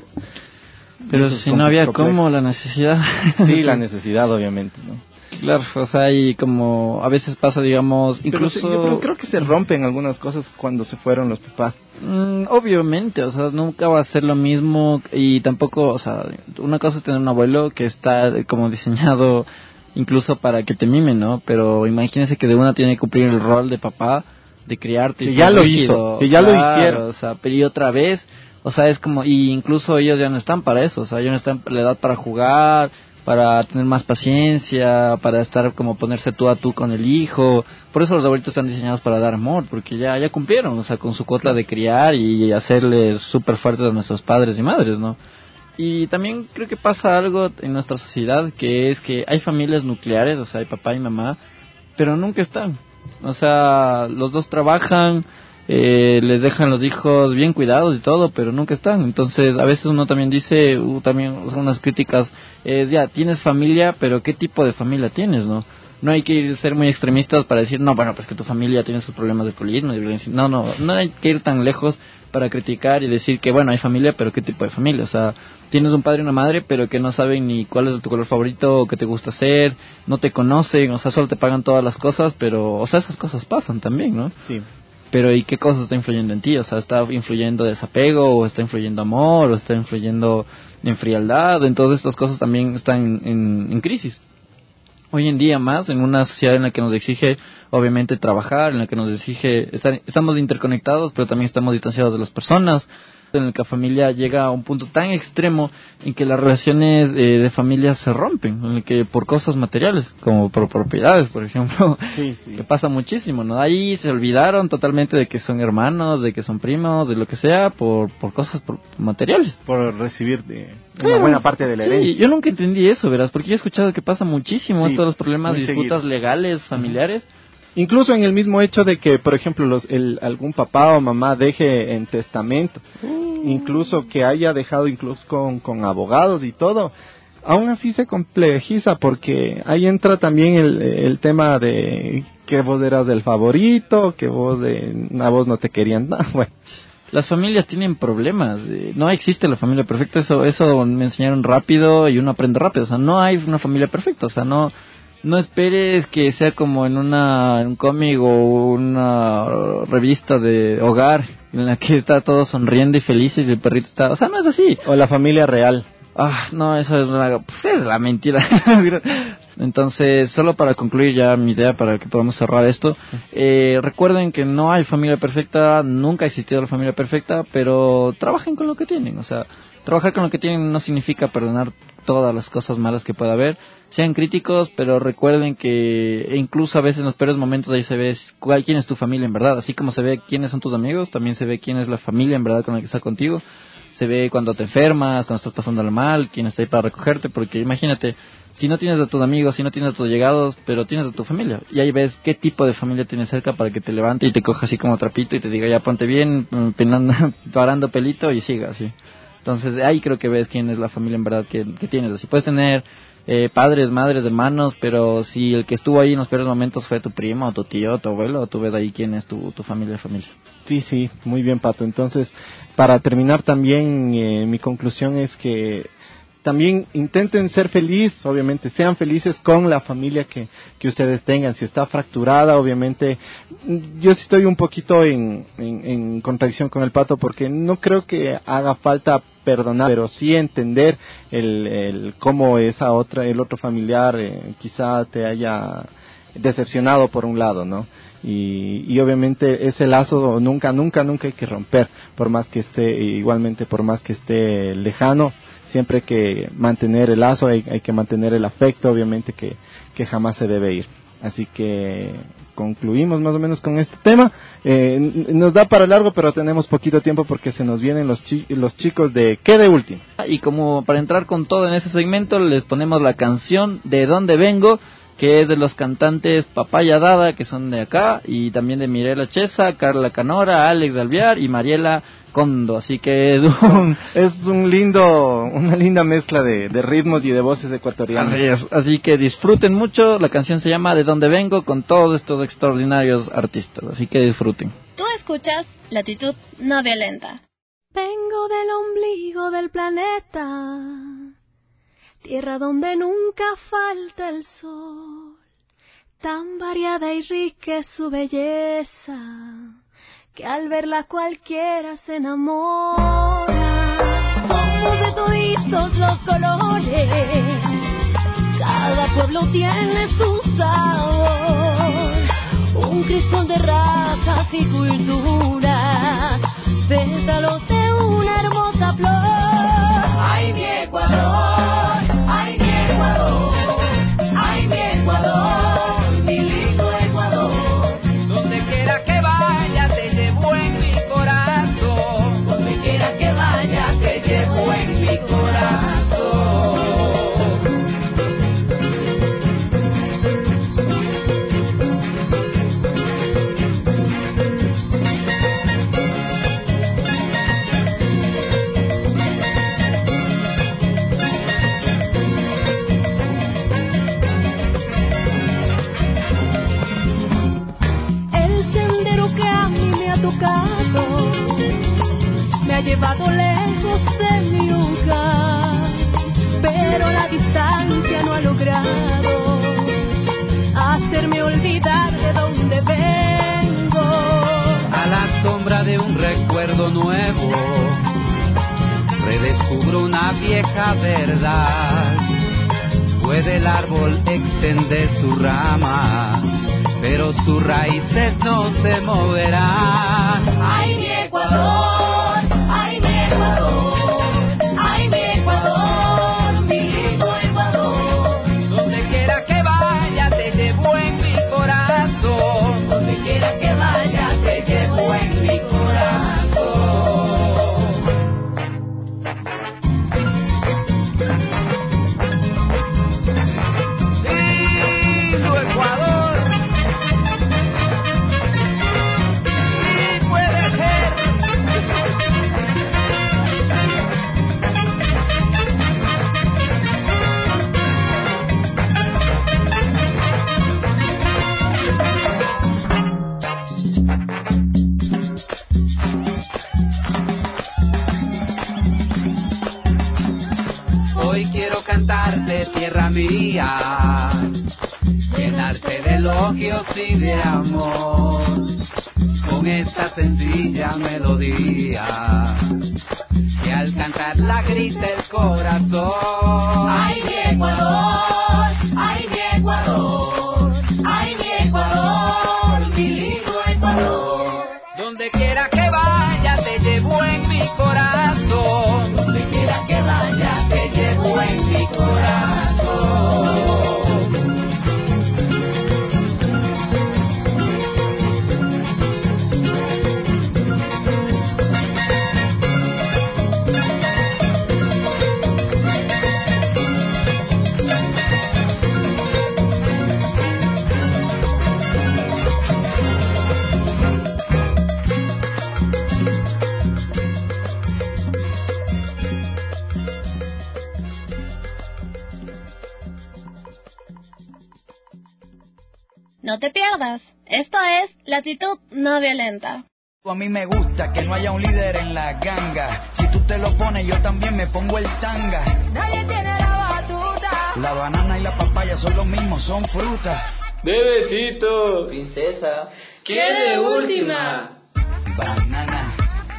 Pero si no había cómo, la necesidad. Sí, la necesidad obviamente, ¿no? Claro, o sea, y como a veces pasa, digamos, incluso... Pero creo que se rompen algunas cosas cuando se fueron los papás. Obviamente, o sea, nunca va a ser lo mismo, y tampoco, o sea, una cosa es tener un abuelo que está como diseñado incluso para que te mime, ¿no? Pero imagínense que de una tiene que cumplir el rol de papá, de criarte. Que ya lo hizo, que ya lo hicieron. O sea, pero y otra vez, o sea, es como, y incluso ellos ya no están para eso, o sea, ellos no están en la edad para jugar, para tener más paciencia, para estar como ponerse tú a tú con el hijo. Por eso los abuelitos están diseñados para dar amor, porque ya cumplieron, o sea, con su cuota de criar y hacerles súper fuertes a nuestros padres y madres, ¿no? Y también creo que pasa algo en nuestra sociedad, que es que hay familias nucleares, o sea, hay papá y mamá, pero nunca están. O sea, los dos trabajan, les dejan los hijos bien cuidados y todo, pero nunca están. Entonces, a veces uno también dice, también unas críticas, ya, tienes familia, pero ¿qué tipo de familia tienes, no? No hay que ser muy extremistas para decir, no, bueno, pues que tu familia tiene sus problemas de alcoholismo y violencia. No hay que ir tan lejos para criticar y decir que, bueno, hay familia, pero ¿qué tipo de familia? O sea, tienes un padre y una madre, pero que no saben ni cuál es tu color favorito o qué te gusta hacer, no te conocen, o sea, solo te pagan todas las cosas, pero, o sea, esas cosas pasan también, ¿no? Sí. Pero ¿y qué cosas está influyendo en ti? O sea, ¿está influyendo desapego, o está influyendo amor, o está influyendo en frialdad? Entonces estas cosas también están en crisis. Hoy en día más, en una sociedad en la que nos exige, obviamente, trabajar, en la que nos exige estamos interconectados, pero también estamos distanciados de las personas, en el que la familia llega a un punto tan extremo en que las relaciones de familia se rompen, en el que por cosas materiales, como por propiedades, por ejemplo, sí. que pasa muchísimo, ¿no? Ahí se olvidaron totalmente de que son hermanos, de que son primos, de lo que sea, por cosas materiales. Por recibir una buena parte de la herencia. Sí, yo nunca entendí eso, verás, porque yo he escuchado que pasa muchísimo estos los problemas, disputas legales, familiares, incluso en el mismo hecho de que, por ejemplo, algún papá o mamá deje en testamento, incluso que haya dejado incluso con abogados y todo, aún así se complejiza porque ahí entra también el tema de que vos eras el favorito, que a vos no te querían nada, bueno. Las familias tienen problemas, no existe la familia perfecta, eso me enseñaron rápido y uno aprende rápido, o sea, no hay una familia perfecta, o sea, no esperes que sea como en un cómic o una revista de hogar en la que está todo sonriendo y felices y el perrito está, o sea, no es así. O la familia real. No, eso es la mentira. Entonces, solo para concluir ya mi idea, para que podamos cerrar esto, recuerden que no hay familia perfecta, nunca ha existido la familia perfecta, pero trabajen con lo que tienen, o sea, trabajar con lo que tienen no significa perdonar todas las cosas malas que pueda haber, sean críticos, pero recuerden que incluso a veces en los peores momentos ahí se ve quién es tu familia en verdad, así como se ve quiénes son tus amigos, también se ve quién es la familia en verdad con la que está contigo. Se ve cuando te enfermas, cuando estás pasándola mal, quién está ahí para recogerte, porque imagínate, si no tienes a tus amigos, si no tienes a tus llegados, pero tienes a tu familia, y ahí ves qué tipo de familia tienes cerca para que te levante y te coja así como trapito y te diga, ya ponte bien, parando pelito y siga así. Entonces ahí creo que ves quién es la familia en verdad que tienes. Así puedes tener padres, madres, hermanos, pero si el que estuvo ahí en los peores momentos fue tu primo, o tu tío, o tu abuelo, tú ves ahí quién es tu familia. Sí, muy bien, Pato. Entonces, para terminar también, mi conclusión es que también intenten ser felices, obviamente, sean felices con la familia que ustedes tengan. Si está fracturada, obviamente, yo sí estoy un poquito en contradicción con el Pato, porque no creo que haga falta perdonar, pero sí entender el cómo el otro familiar quizá te haya decepcionado por un lado, ¿no? Y obviamente ese lazo nunca hay que romper, por más que esté lejano, siempre hay que mantener el lazo, hay que mantener el afecto, obviamente que jamás se debe ir. Así que concluimos más o menos con este tema. Nos da para largo, pero tenemos poquito tiempo porque se nos vienen los chicos de ¿Qué de último? Y como para entrar con todo en ese segmento, les ponemos la canción De Dónde Vengo, que es de los cantantes Papaya Dada, que son de acá, y también de Mirela Chesa, Carla Canora, Alex Alvear y Mariela Condo, así que es una linda mezcla de ritmos y de voces ecuatorianas. Así que disfruten mucho, la canción se llama De Dónde Vengo, con todos estos extraordinarios artistas, así que disfruten. Tú escuchas Latitud No Violenta. Vengo del ombligo del planeta, tierra donde nunca falta el sol, tan variada y rica es su belleza, que al verla cualquiera se enamora. Somos de toditos los colores, cada pueblo tiene su sabor, un crisol de razas y culturas, pétalos de una hermosa flor. ¡Ay, mi Ecuador! ¡Ay, mi Ecuador! ¡Ay, mi Ecuador! ¡Mi lindo Ecuador! Donde quiera que vaya te llevo en mi corazón. Donde quiera que vaya te llevo en mi corazón. Me ha llevado lejos de mi hogar, pero la distancia no ha logrado hacerme olvidar de dónde vengo. A la sombra de un recuerdo nuevo, redescubro una vieja verdad. Puede el árbol extender su rama, pero sus raíces no se moverán. ¡Ay, mi Ecuador! ¡Ay, mi Ecuador! ¡Ay, mi Ecuador! ¡Mi lindo Ecuador! Donde quiera que vaya te llevo en mi corazón. Donde quiera que vaya te llevo en mi corazón. Lindo Ecuador. tierra mía, llenarte de elogios y de amor, con esta sencilla melodía, que al cantarla grita el corazón. ¡Ay, mi Ecuador! ¡Ay, mi Ecuador! ¡Ay, mi Ecuador! ¡Mi lindo Ecuador! Donde quiera que vaya te llevo en mi corazón. Donde quiera que vaya te llevo en mi corazón. No te pierdas. Esto es Latitud No Violenta. A mí me gusta que no haya un líder en la ganga. Si tú te lo pones, yo también me pongo el tanga. Nadie tiene la batuta. La banana y la papaya son lo mismo, son frutas. Bebecito. Princesa. ¿Qué de última? Banana.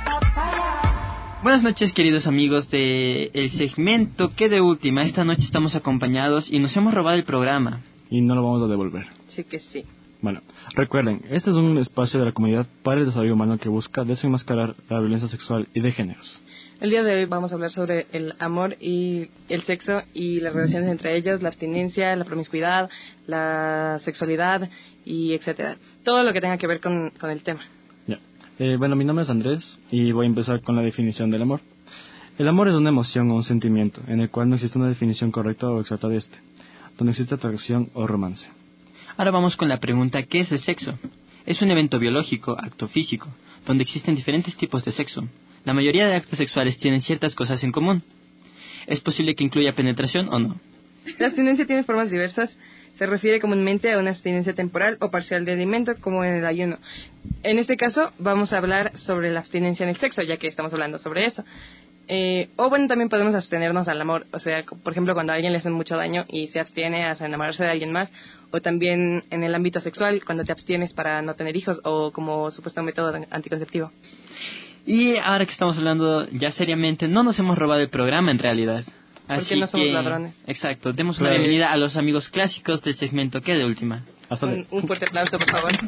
Buenas noches, queridos amigos de el segmento ¿Qué de última? Esta noche estamos acompañados y nos hemos robado el programa. Y no lo vamos a devolver. Sí que sí. Bueno, recuerden, este es un espacio de la comunidad para el desarrollo humano que busca desenmascarar la violencia sexual y de géneros. El día de hoy vamos a hablar sobre el amor y el sexo y las relaciones entre ellos, la abstinencia, la promiscuidad, la sexualidad y etcétera. Todo lo que tenga que ver con el tema. Ya. Bueno, mi nombre es Andrés y voy a empezar con la definición del amor. El amor es una emoción o un sentimiento en el cual no existe una definición correcta o exacta de este, donde existe atracción o romance. Ahora vamos con la pregunta ¿qué es el sexo? Es un evento biológico, acto físico, donde existen diferentes tipos de sexo. La mayoría de actos sexuales tienen ciertas cosas en común. ¿Es posible que incluya penetración o no? La abstinencia tiene formas diversas. Se refiere comúnmente a una abstinencia temporal o parcial de alimento, como en el ayuno. En este caso, vamos a hablar sobre la abstinencia en el sexo, ya que estamos hablando sobre eso. O bueno, también podemos abstenernos al amor, o sea, por ejemplo, cuando a alguien le hace mucho daño y se abstiene a enamorarse de alguien más, o también en el ámbito sexual, cuando te abstienes para no tener hijos o como supuesto método anticonceptivo. Y ahora que estamos hablando ya seriamente, no nos hemos robado el programa en realidad. Porque no somos ladrones. Exacto, demos una bienvenida a los amigos clásicos del segmento ¿Qué de última? Un fuerte aplauso, por favor.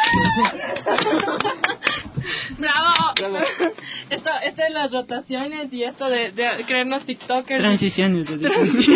¡Bravo! Esto de las rotaciones y esto de creernos tiktokers. Transiciones. Porque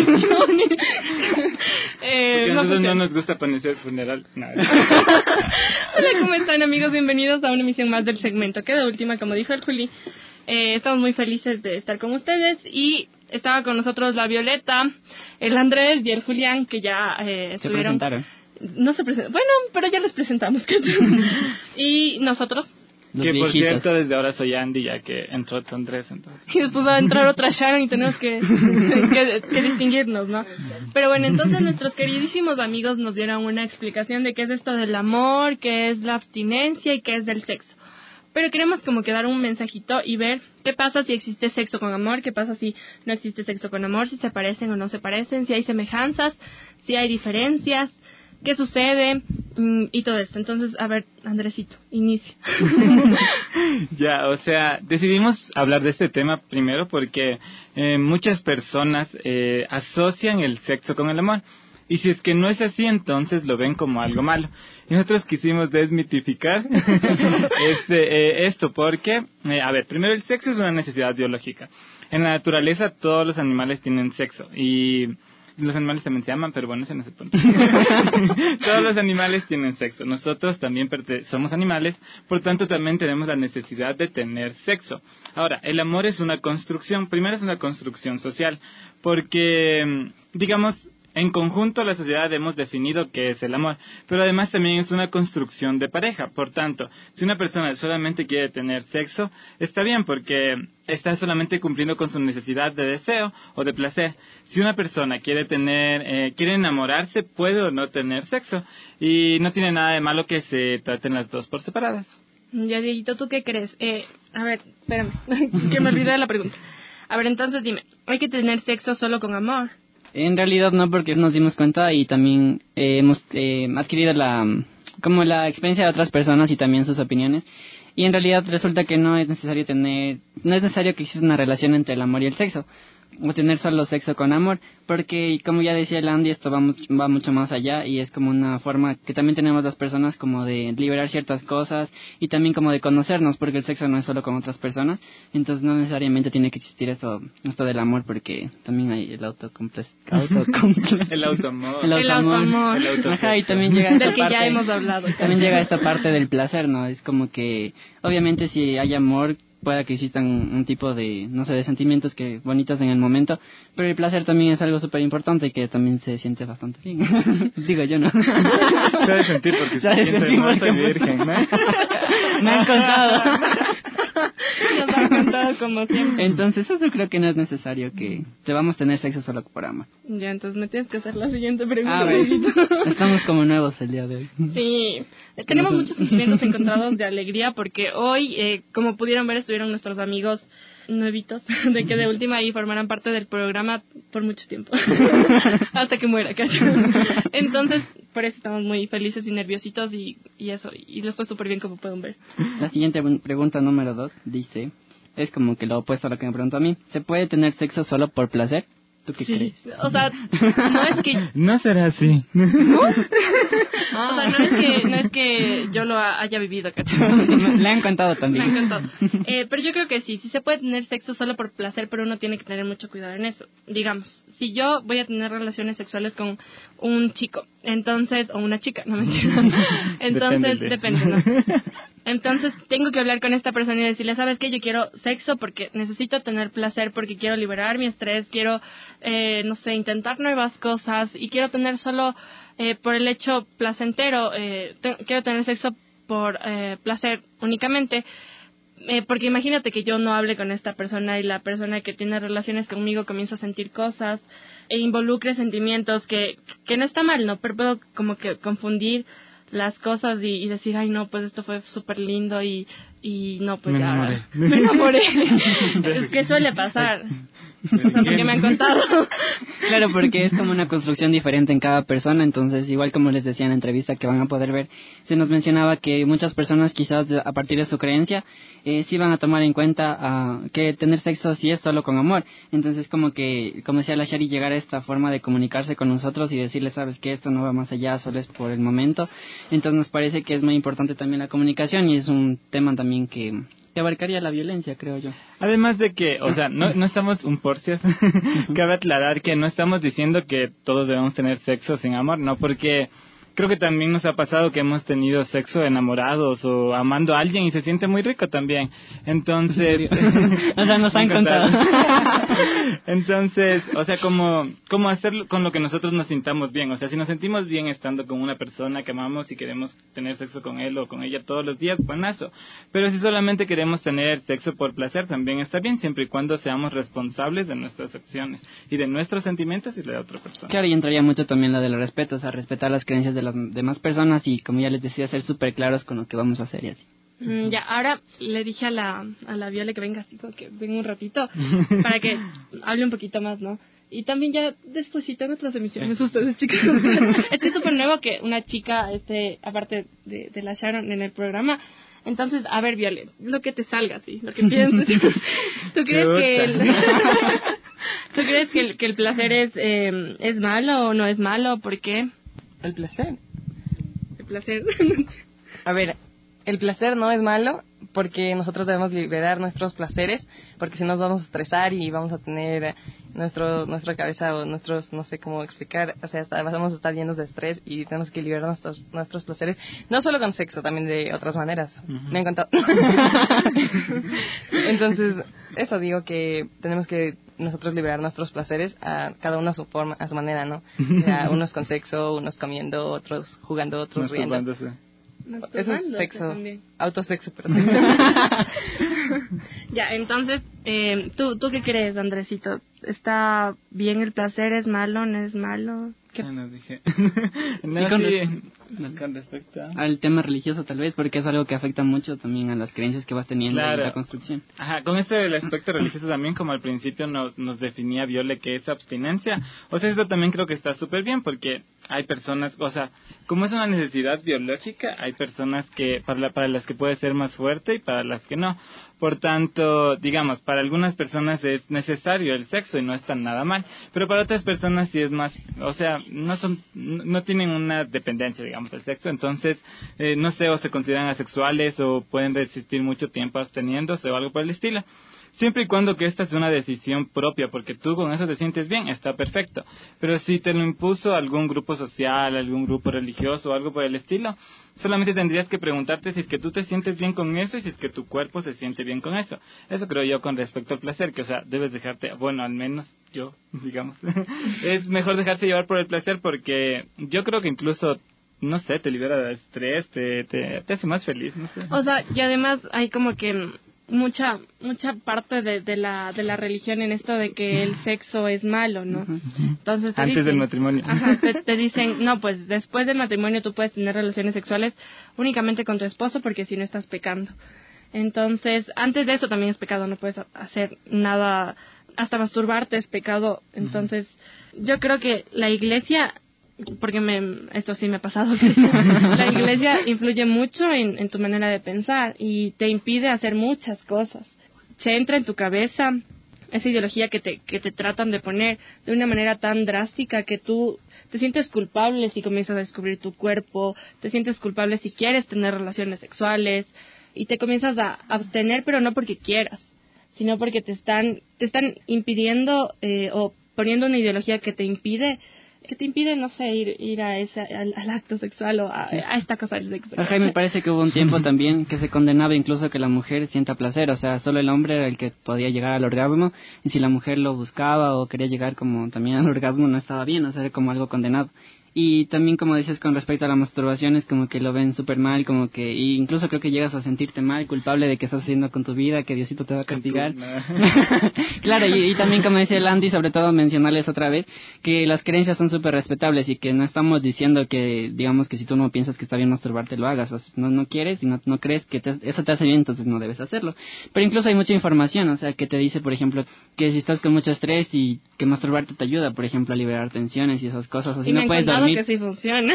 a nosotros no nos gusta parecer funeral. Hola, ¿cómo están, amigos? Bienvenidos a una emisión más del segmento ¿Qué de última? Como dijo el Juli, estamos muy felices de estar con ustedes y estaba con nosotros la Violeta, el Andrés y el Julián, que ya estuvieron... Se presentaron. No se presentaron. Bueno, pero ya les presentamos. Y nosotros... Que por cierto, desde ahora soy Andy, ya que entró Andrés, entonces. Y después va a entrar otra Sharon y tenemos que distinguirnos, ¿no? Pero bueno, entonces nuestros queridísimos amigos nos dieron una explicación de qué es esto del amor, qué es la abstinencia y qué es del sexo. Pero queremos como que dar un mensajito y ver qué pasa si existe sexo con amor, qué pasa si no existe sexo con amor, si se parecen o no se parecen, si hay semejanzas, si hay diferencias, qué sucede y todo esto. Entonces, a ver, Andresito, inicia. Ya, o sea, decidimos hablar de este tema primero porque muchas personas asocian el sexo con el amor. Y si es que no es así, entonces lo ven como algo malo. Y nosotros quisimos desmitificar esto porque, a ver, primero el sexo es una necesidad biológica. En la naturaleza todos los animales tienen sexo y los animales también se aman, pero bueno, ese no es el punto. Todos los animales tienen sexo. Nosotros también somos animales, por tanto también tenemos la necesidad de tener sexo. Ahora, el amor es una construcción, primero es una construcción social, porque, digamos, en conjunto la sociedad hemos definido qué es el amor, pero además también es una construcción de pareja. Por tanto, si una persona solamente quiere tener sexo, está bien porque está solamente cumpliendo con su necesidad de deseo o de placer. Si una persona quiere enamorarse, puede o no tener sexo y no tiene nada de malo que se traten las dos por separadas. Ya, Dieguito, ¿tú qué crees? A ver, espérame, que me olvidé de la pregunta. A ver, entonces dime, ¿hay que tener sexo solo con amor? En realidad no, porque nos dimos cuenta y también hemos adquirido la experiencia de otras personas y también sus opiniones. Y en realidad resulta que no es necesario que exista una relación entre el amor y el sexo, o tener solo sexo con amor, porque como ya decía el Andy, esto va mucho más allá y es como una forma que también tenemos las personas como de liberar ciertas cosas y también como de conocernos, porque el sexo no es solo con otras personas, entonces no necesariamente tiene que existir esto del amor, porque también hay el el autoamor. El autoamor. Ajá, y también llega esta del que parte, ya hemos hablado. También llega esta parte del placer, ¿no? Es como que obviamente si hay amor pueda que existan un tipo de, no sé, de sentimientos que bonitos en el momento, pero el placer también es algo súper importante y que también se siente bastante bien. Digo yo, ¿no? Se debe sentir porque se siente muerto y virgen, ¿no? Me han contado. Nos han contado como siempre. Entonces eso creo que no es necesario que debamos tener sexo solo por amor. Ya, entonces me tienes que hacer la siguiente pregunta. A ver, estamos como nuevos el día de hoy. Sí, tenemos muchos sentimientos encontrados de alegría porque hoy, como pudieron ver, estuvieron nuestros amigos nuevitos de que de última ahí formarán parte del programa por mucho tiempo hasta que muera, ¿cacho? Entonces por eso estamos muy felices y nerviositos y eso, y lo estoy súper bien, como pueden ver. La siguiente pregunta número 2 dice, es como que lo opuesto a lo que me preguntó a mí, ¿se puede tener sexo solo por placer? ¿Tú qué crees? O sea, no es que... No será así. ¿No? O sea, no es que yo lo haya vivido, ¿cachai? Le han contado también. Me han contado. Pero yo creo que sí se puede tener sexo solo por placer, pero uno tiene que tener mucho cuidado en eso. Digamos, si yo voy a tener relaciones sexuales con un chico, entonces, o una chica, no mentira. Entonces, depende, ¿no? Entonces tengo que hablar con esta persona y decirle, ¿sabes qué? Yo quiero sexo porque necesito tener placer, porque quiero liberar mi estrés, quiero, no sé, intentar nuevas cosas y quiero tener solo por el hecho placentero, quiero tener sexo por placer únicamente. Porque imagínate que yo no hable con esta persona y la persona que tiene relaciones conmigo comienza a sentir cosas e involucre sentimientos que no está mal, ¿no? Pero puedo como que confundir las cosas y decir, ay no, pues esto fue súper lindo y no, pues me ya enamoré. me enamoré. Es que suele pasar. O sea, porque me han contado. Claro, porque es como una construcción diferente en cada persona, entonces igual como les decía en la entrevista que van a poder ver, se nos mencionaba que muchas personas quizás a partir de su creencia sí van a tomar en cuenta que tener sexo sí es solo con amor, entonces como decía la Shari, llegar a esta forma de comunicarse con nosotros y decirles, sabes que esto no va más allá, solo es por el momento, entonces nos parece que es muy importante también la comunicación y es un tema también que abarcaría la violencia, creo yo. Además de que, o sea, no estamos, cabe aclarar que no estamos diciendo que todos debemos tener sexo sin amor, no, porque creo que también nos ha pasado que hemos tenido sexo enamorados o amando a alguien y se siente muy rico también. Entonces, o sea, nos han contado. Entonces, o sea, como hacerlo con lo que nosotros nos sintamos bien. O sea, si nos sentimos bien estando con una persona que amamos y queremos tener sexo con él o con ella todos los días, buenazo. Pero si solamente queremos tener sexo por placer, también está bien, siempre y cuando seamos responsables de nuestras acciones y de nuestros sentimientos y de la otra persona. Claro, y entraría mucho también la del respeto, o sea, respetar las creencias de las demás personas y, como ya les decía, ser súper claros con lo que vamos a hacer y así. Ya, ahora le dije a la Viole que venga así, que venga un ratito, para que hable un poquito más, ¿no? Y también ya despuesito en otras emisiones ustedes, chicos. Es que es súper nuevo que una chica aparte de la Sharon en el programa. Entonces, a ver, Viole, lo que te salga, sí, lo que pienses. ¿Tú crees que el placer es malo o no es malo? ¿Por qué? ¿El placer? El placer. A ver, el placer no es malo porque nosotros debemos liberar nuestros placeres, porque si no nos vamos a estresar y vamos a tener nuestra cabeza o nuestros, no sé cómo explicar, o sea, vamos a estar llenos de estrés y tenemos que liberar nuestros placeres, no solo con sexo, también de otras maneras. Me han contado. Entonces, eso digo, que tenemos que nosotros liberar nuestros placeres, a cada uno a su forma, a su manera, ¿no? O sea, unos con sexo, unos comiendo, otros jugando, otros riendo. Eso es sexo, autosexo, pero sexo. Ya, entonces, ¿tú qué crees, Andresito? ¿Está bien el placer? ¿Es malo? ¿No es malo? No dije. con respecto al tema religioso tal vez, porque es algo que afecta mucho también a las creencias que vas teniendo en la construcción. Ajá, con esto del aspecto religioso también, como al principio nos definía Viole que es abstinencia, o sea, esto también creo que está súper bien, porque hay personas, o sea, como es una necesidad biológica, hay personas que para las que puede ser más fuerte y para las que no. Por tanto, digamos, para algunas personas es necesario el sexo y no está nada mal, pero para otras personas sí es más, o sea, no tienen una dependencia, digamos, del sexo, entonces, no sé, o se consideran asexuales o pueden resistir mucho tiempo absteniéndose o algo por el estilo. Siempre y cuando que esta es una decisión propia, porque tú con eso te sientes bien, está perfecto. Pero si te lo impuso algún grupo social, algún grupo religioso o algo por el estilo, solamente tendrías que preguntarte si es que tú te sientes bien con eso y si es que tu cuerpo se siente bien con eso. Eso creo yo con respecto al placer, que o sea, debes dejarte, bueno, al menos yo, digamos, es mejor dejarse llevar por el placer porque yo creo que incluso, no sé, te libera de estrés, te hace más feliz, no sé. O sea, y además hay como que mucha parte de la religión en esto de que el sexo es malo, ¿no? Entonces antes del matrimonio. Ajá, te dicen, no, pues después del matrimonio tú puedes tener relaciones sexuales únicamente con tu esposo porque si no estás pecando. Entonces, antes de eso también es pecado, no puedes hacer nada, hasta masturbarte es pecado. Entonces, yo creo que la iglesia, porque esto sí me ha pasado, la iglesia influye mucho en tu manera de pensar y te impide hacer muchas cosas. Se entra en tu cabeza esa ideología que te tratan de poner de una manera tan drástica que tú te sientes culpable si comienzas a descubrir tu cuerpo, te sientes culpable si quieres tener relaciones sexuales y te comienzas a abstener, pero no porque quieras, sino porque te están impidiendo o poniendo una ideología que te impide, no sé, ir a al acto sexual o a esta cosa del sexo. Ajá, y me parece que hubo un tiempo también que se condenaba incluso que la mujer sienta placer, o sea, solo el hombre era el que podía llegar al orgasmo, y si la mujer lo buscaba o quería llegar como también al orgasmo no estaba bien, o sea, era como algo condenado. Y también, como dices, con respecto a la masturbación, es como que lo ven súper mal, como que, y incluso creo que llegas a sentirte mal, culpable de que estás haciendo con tu vida, que Diosito te va a castigar. Claro, y también, como decía el Andy, sobre todo mencionarles otra vez, que las creencias son súper respetables y que no estamos diciendo que, digamos, que si tú no piensas que está bien masturbarte, lo hagas. O sea, no quieres y no crees que eso te hace bien, entonces no debes hacerlo. Pero incluso hay mucha información, o sea, que te dice, por ejemplo, que si estás con mucho estrés y que masturbarte te ayuda, por ejemplo, a liberar tensiones y esas cosas, o si no puedes dormir. Que sí funciona.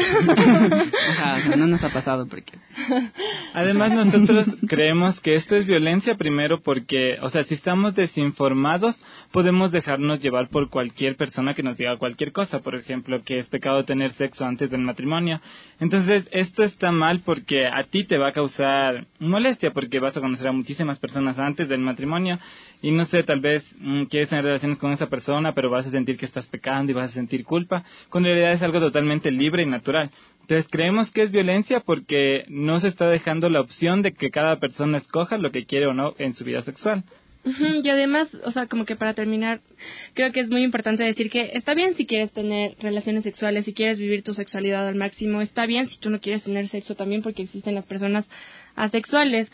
O sea, no nos ha pasado porque... Además, nosotros creemos que esto es violencia primero porque, o sea, si estamos desinformados, podemos dejarnos llevar por cualquier persona que nos diga cualquier cosa. Por ejemplo, que es pecado tener sexo antes del matrimonio. Entonces, esto está mal porque a ti te va a causar molestia porque vas a conocer a muchísimas personas antes del matrimonio y no sé, tal vez quieres tener relaciones con esa persona, pero vas a sentir que estás pecando y vas a sentir culpa, cuando en realidad es algo totalmente libre y natural. Entonces creemos que es violencia porque no se está dejando la opción de que cada persona escoja lo que quiere o no en su vida sexual. Y además, o sea, como que para terminar, creo que es muy importante decir que está bien si quieres tener relaciones sexuales, si quieres vivir tu sexualidad al máximo, está bien si tú no quieres tener sexo también porque existen las personas asexuales,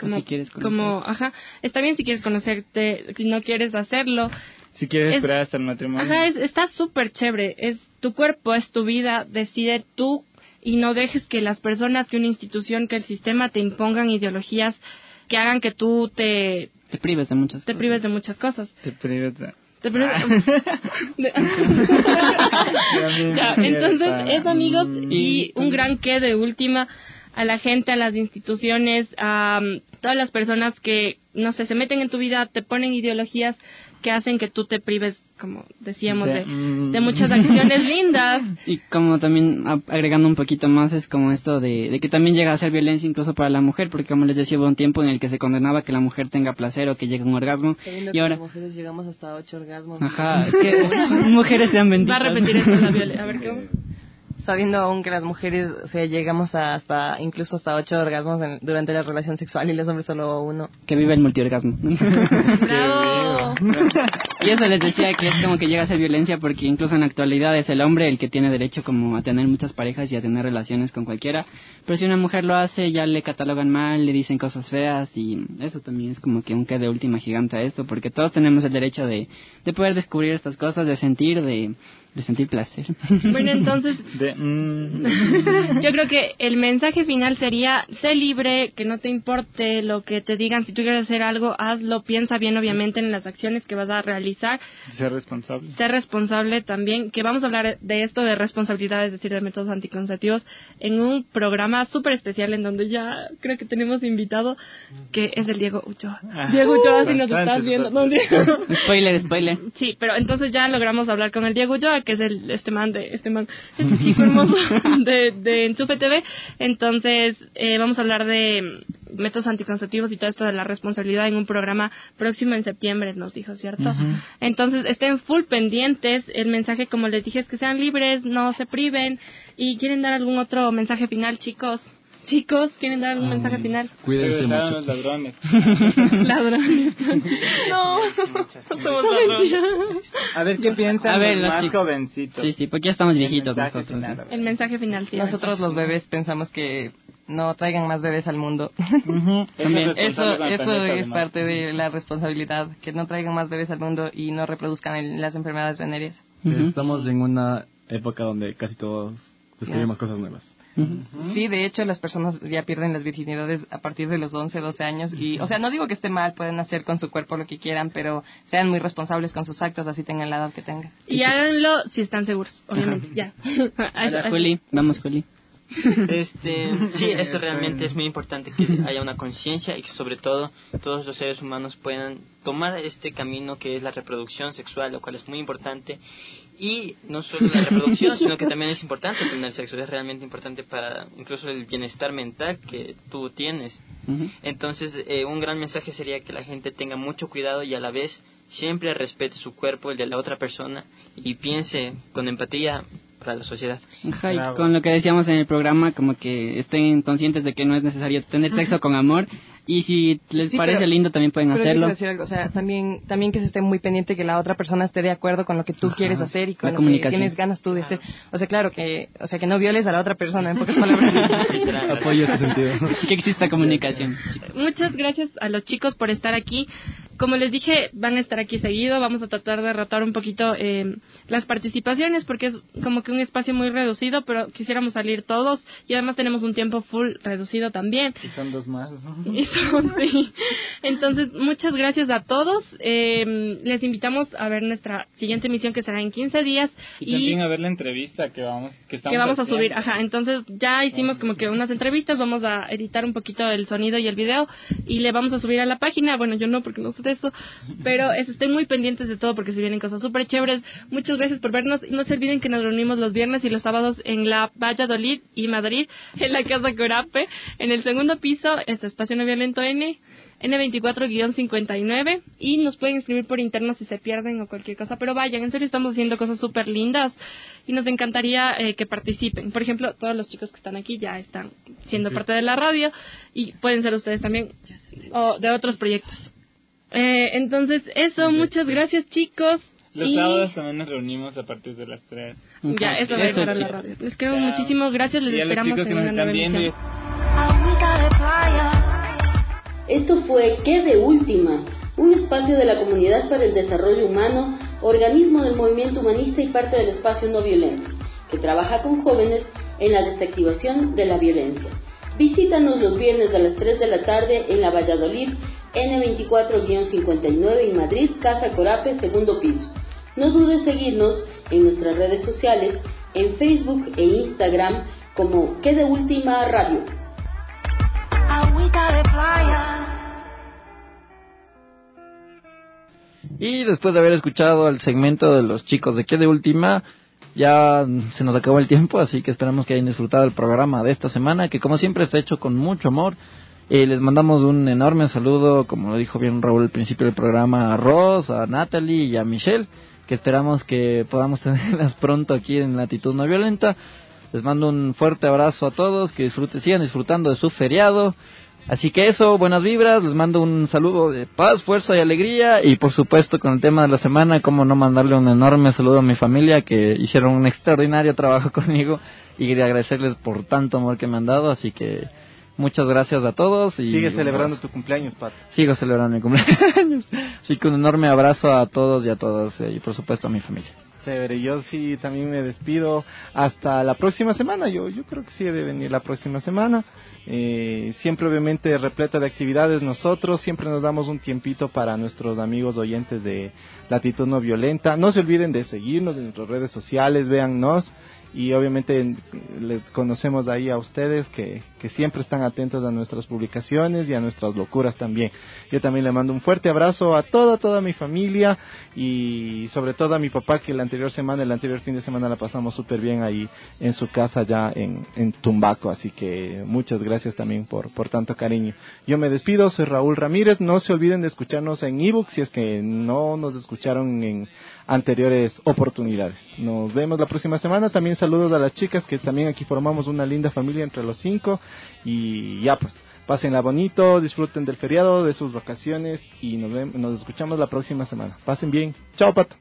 está bien si quieres conocerte, si no quieres hacerlo. Si quieres esperar hasta el matrimonio. Ajá, está súper chévere, es tu cuerpo, es tu vida, decide tú y no dejes que las personas, que una institución, que el sistema te impongan ideologías que hagan que tú te prives de muchas cosas. Te prives de muchas cosas. Ya, entonces, eso, amigos, y un gran qué de última a la gente, a las instituciones, a todas las personas que, no sé, se meten en tu vida, te ponen ideologías que hacen que tú te prives, como decíamos, de muchas acciones lindas. Y como también agregando un poquito más, es como esto de que también llega a ser violencia incluso para la mujer, porque como les decía, hubo un tiempo en el que se condenaba que la mujer tenga placer o que llegue a un orgasmo. Sabiendo y que ahora las mujeres llegamos hasta 8 orgasmos. Ajá, es que mujeres sean benditas. Va a repetir esto la Viola, a ver cómo. Sabiendo aún que las mujeres, o sea, llegamos incluso hasta 8 orgasmos durante la relación sexual y los hombres solo 1. Que vive el multiorgasmo. ¡Bravo! Y eso les decía que es como que llega a ser violencia porque incluso en la actualidad es el hombre el que tiene derecho como a tener muchas parejas y a tener relaciones con cualquiera. Pero si una mujer lo hace, ya le catalogan mal, le dicen cosas feas y eso también es como que un qué de última gigante a esto, porque todos tenemos el derecho de poder descubrir estas cosas, de sentir placer. Bueno, entonces yo creo que el mensaje final sería: sé libre, que no te importe lo que te digan. Si tú quieres hacer algo, hazlo, piensa bien obviamente en las acciones que vas a realizar. Ser responsable. Ser responsable también, que vamos a hablar de esto de responsabilidad, es decir, de métodos anticonceptivos, en un programa súper especial en donde ya creo que tenemos invitado, que es el Diego Ulloa. Diego Ulloa, si nos estás viendo. No, Spoiler. Sí, pero entonces ya logramos hablar con el Diego Ulloa, que es este chico hermoso de Enchufe TV. Entonces vamos a hablar de métodos anticonceptivos y todo esto de la responsabilidad en un programa próximo en septiembre, nos dijo, ¿cierto? Entonces estén full pendientes. El mensaje, como les dije, es que sean libres, no se priven. ¿Y quieren dar algún otro mensaje final, chicos? Chicos, ¿quieren dar algún mensaje final? Cuídense mucho. Los ladrones. Ladrones. No somos ladrones. A ver qué piensan los más jovencitos. Sí, porque ya estamos viejitos nosotros. El mensaje final, sí. Nosotros los bebés pensamos que no traigan más bebés al mundo. También. Eso es parte de la responsabilidad, que no traigan más bebés al mundo y no reproduzcan las enfermedades venéreas. Estamos en una época donde casi todos descubrimos cosas nuevas. Sí, de hecho las personas ya pierden las virginidades a partir de los 11, 12 años y, o sea, no digo que esté mal, pueden hacer con su cuerpo lo que quieran, pero sean muy responsables con sus actos, así tengan la edad que tengan. Y háganlo si están seguros, obviamente. Ya. Juli, vamos, Juli. Sí, eso realmente es muy importante, que haya una conciencia y que sobre todo todos los seres humanos puedan tomar este camino que es la reproducción sexual, lo cual es muy importante. Y no solo la reproducción, sino que también es importante tener sexo, es realmente importante para incluso el bienestar mental que tú tienes. Entonces, un gran mensaje sería que la gente tenga mucho cuidado y a la vez siempre respete su cuerpo, el de la otra persona, y piense con empatía para la sociedad. Y con lo que decíamos en el programa, como que estén conscientes de que no es necesario tener sexo con amor, y si les parece lindo también pueden hacerlo. Decir algo, o sea, también que se esté muy pendiente que la otra persona esté de acuerdo con lo que tú quieres hacer y con lo que tienes ganas tú de hacer. O sea, claro que no violes a la otra persona, en pocas palabras. Apoyo ese sentido. Que exista comunicación. Muchas gracias a los chicos por estar aquí. Como les dije, van a estar aquí seguido. Vamos a tratar de rotar un poquito las participaciones porque es como que un espacio muy reducido, pero quisiéramos salir todos y además tenemos un tiempo full reducido también. Y son dos más, ¿no? Sí. Entonces, muchas gracias a todos. Les invitamos a ver nuestra siguiente emisión, que será en 15 días. Y también a ver la entrevista que vamos a subir. Entonces, ya hicimos como que unas entrevistas. Vamos a editar un poquito el sonido y el video y le vamos a subir a la página. Bueno, yo no, porque no sé de eso. Pero estén muy pendientes de todo porque se vienen cosas súper chéveres. Muchas gracias por vernos. Y no se olviden que nos reunimos los viernes y los sábados en la Valladolid y Madrid, en la Casa Corape, en el segundo piso, Espacio No Violento N24-59, y nos pueden escribir por interno si se pierden o cualquier cosa, pero vayan, en serio estamos haciendo cosas súper lindas y nos encantaría que participen. Por ejemplo, todos los chicos que están aquí ya están siendo parte de la radio y pueden ser ustedes también o de otros proyectos. Entonces eso, muchas gracias, chicos. Los sábados también nos reunimos a partir de las 3. Ya, eso va a ir para la radio. Les quiero muchísimo, gracias, les esperamos en una nueva emisión. Esto fue ¿Qué de última? Un espacio de la Comunidad para el Desarrollo Humano, organismo del movimiento humanista y parte del espacio no violento, que trabaja con jóvenes en la desactivación de la violencia. Visítanos los viernes a las 3 de la tarde en la Valladolid, N24-59 y Madrid, Casa Corape, segundo piso. No dudes seguirnos en nuestras redes sociales, en Facebook e Instagram como ¿Qué de última radio? Y después de haber escuchado el segmento de los chicos de ¿Qué de última? Ya se nos acabó el tiempo, así que esperamos que hayan disfrutado el programa de esta semana, que como siempre está hecho con mucho amor. Les mandamos un enorme saludo, como lo dijo bien Raúl al principio del programa, a Ross, a Natalie y a Michelle, que esperamos que podamos tenerlas pronto aquí en Latitud No Violenta. Les mando un fuerte abrazo a todos, que sigan disfrutando de su feriado. Así que eso, buenas vibras, les mando un saludo de paz, fuerza y alegría, y por supuesto con el tema de la semana, cómo no mandarle un enorme saludo a mi familia que hicieron un extraordinario trabajo conmigo, y quería agradecerles por tanto amor que me han dado, así que muchas gracias a todos. Y sigue celebrando tu cumpleaños, Pato. Sigo celebrando mi cumpleaños, así que un enorme abrazo a todos y a todas, y por supuesto a mi familia. Chévere, yo sí también me despido hasta la próxima semana. Yo creo que sí debe venir la próxima semana. Siempre obviamente repleta de actividades nosotros, siempre nos damos un tiempito para nuestros amigos oyentes de Latitud No Violenta. No se olviden de seguirnos en nuestras redes sociales, véannos. Y obviamente les conocemos ahí a ustedes que siempre están atentos a nuestras publicaciones y a nuestras locuras también. Yo también le mando un fuerte abrazo a toda mi familia y sobre todo a mi papá, que el anterior fin de semana la pasamos súper bien ahí en su casa ya en Tumbaco, así que muchas gracias también por tanto cariño. Yo me despido, soy Raúl Ramírez, no se olviden de escucharnos en ebook si es que no nos escucharon en anteriores oportunidades. Nos vemos la próxima semana. También saludos a las chicas, que también aquí formamos una linda familia entre los 5, y ya pues, pásenla bonito, disfruten del feriado, de sus vacaciones, y nos escuchamos la próxima semana. Pasen bien. Chao, Pato.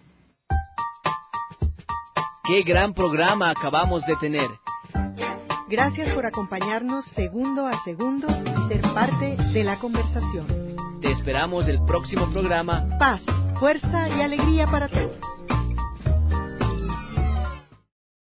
Qué gran programa acabamos de tener. Gracias por acompañarnos segundo a segundo y ser parte de la conversación. Te esperamos el próximo programa. Paz, fuerza y alegría para todos.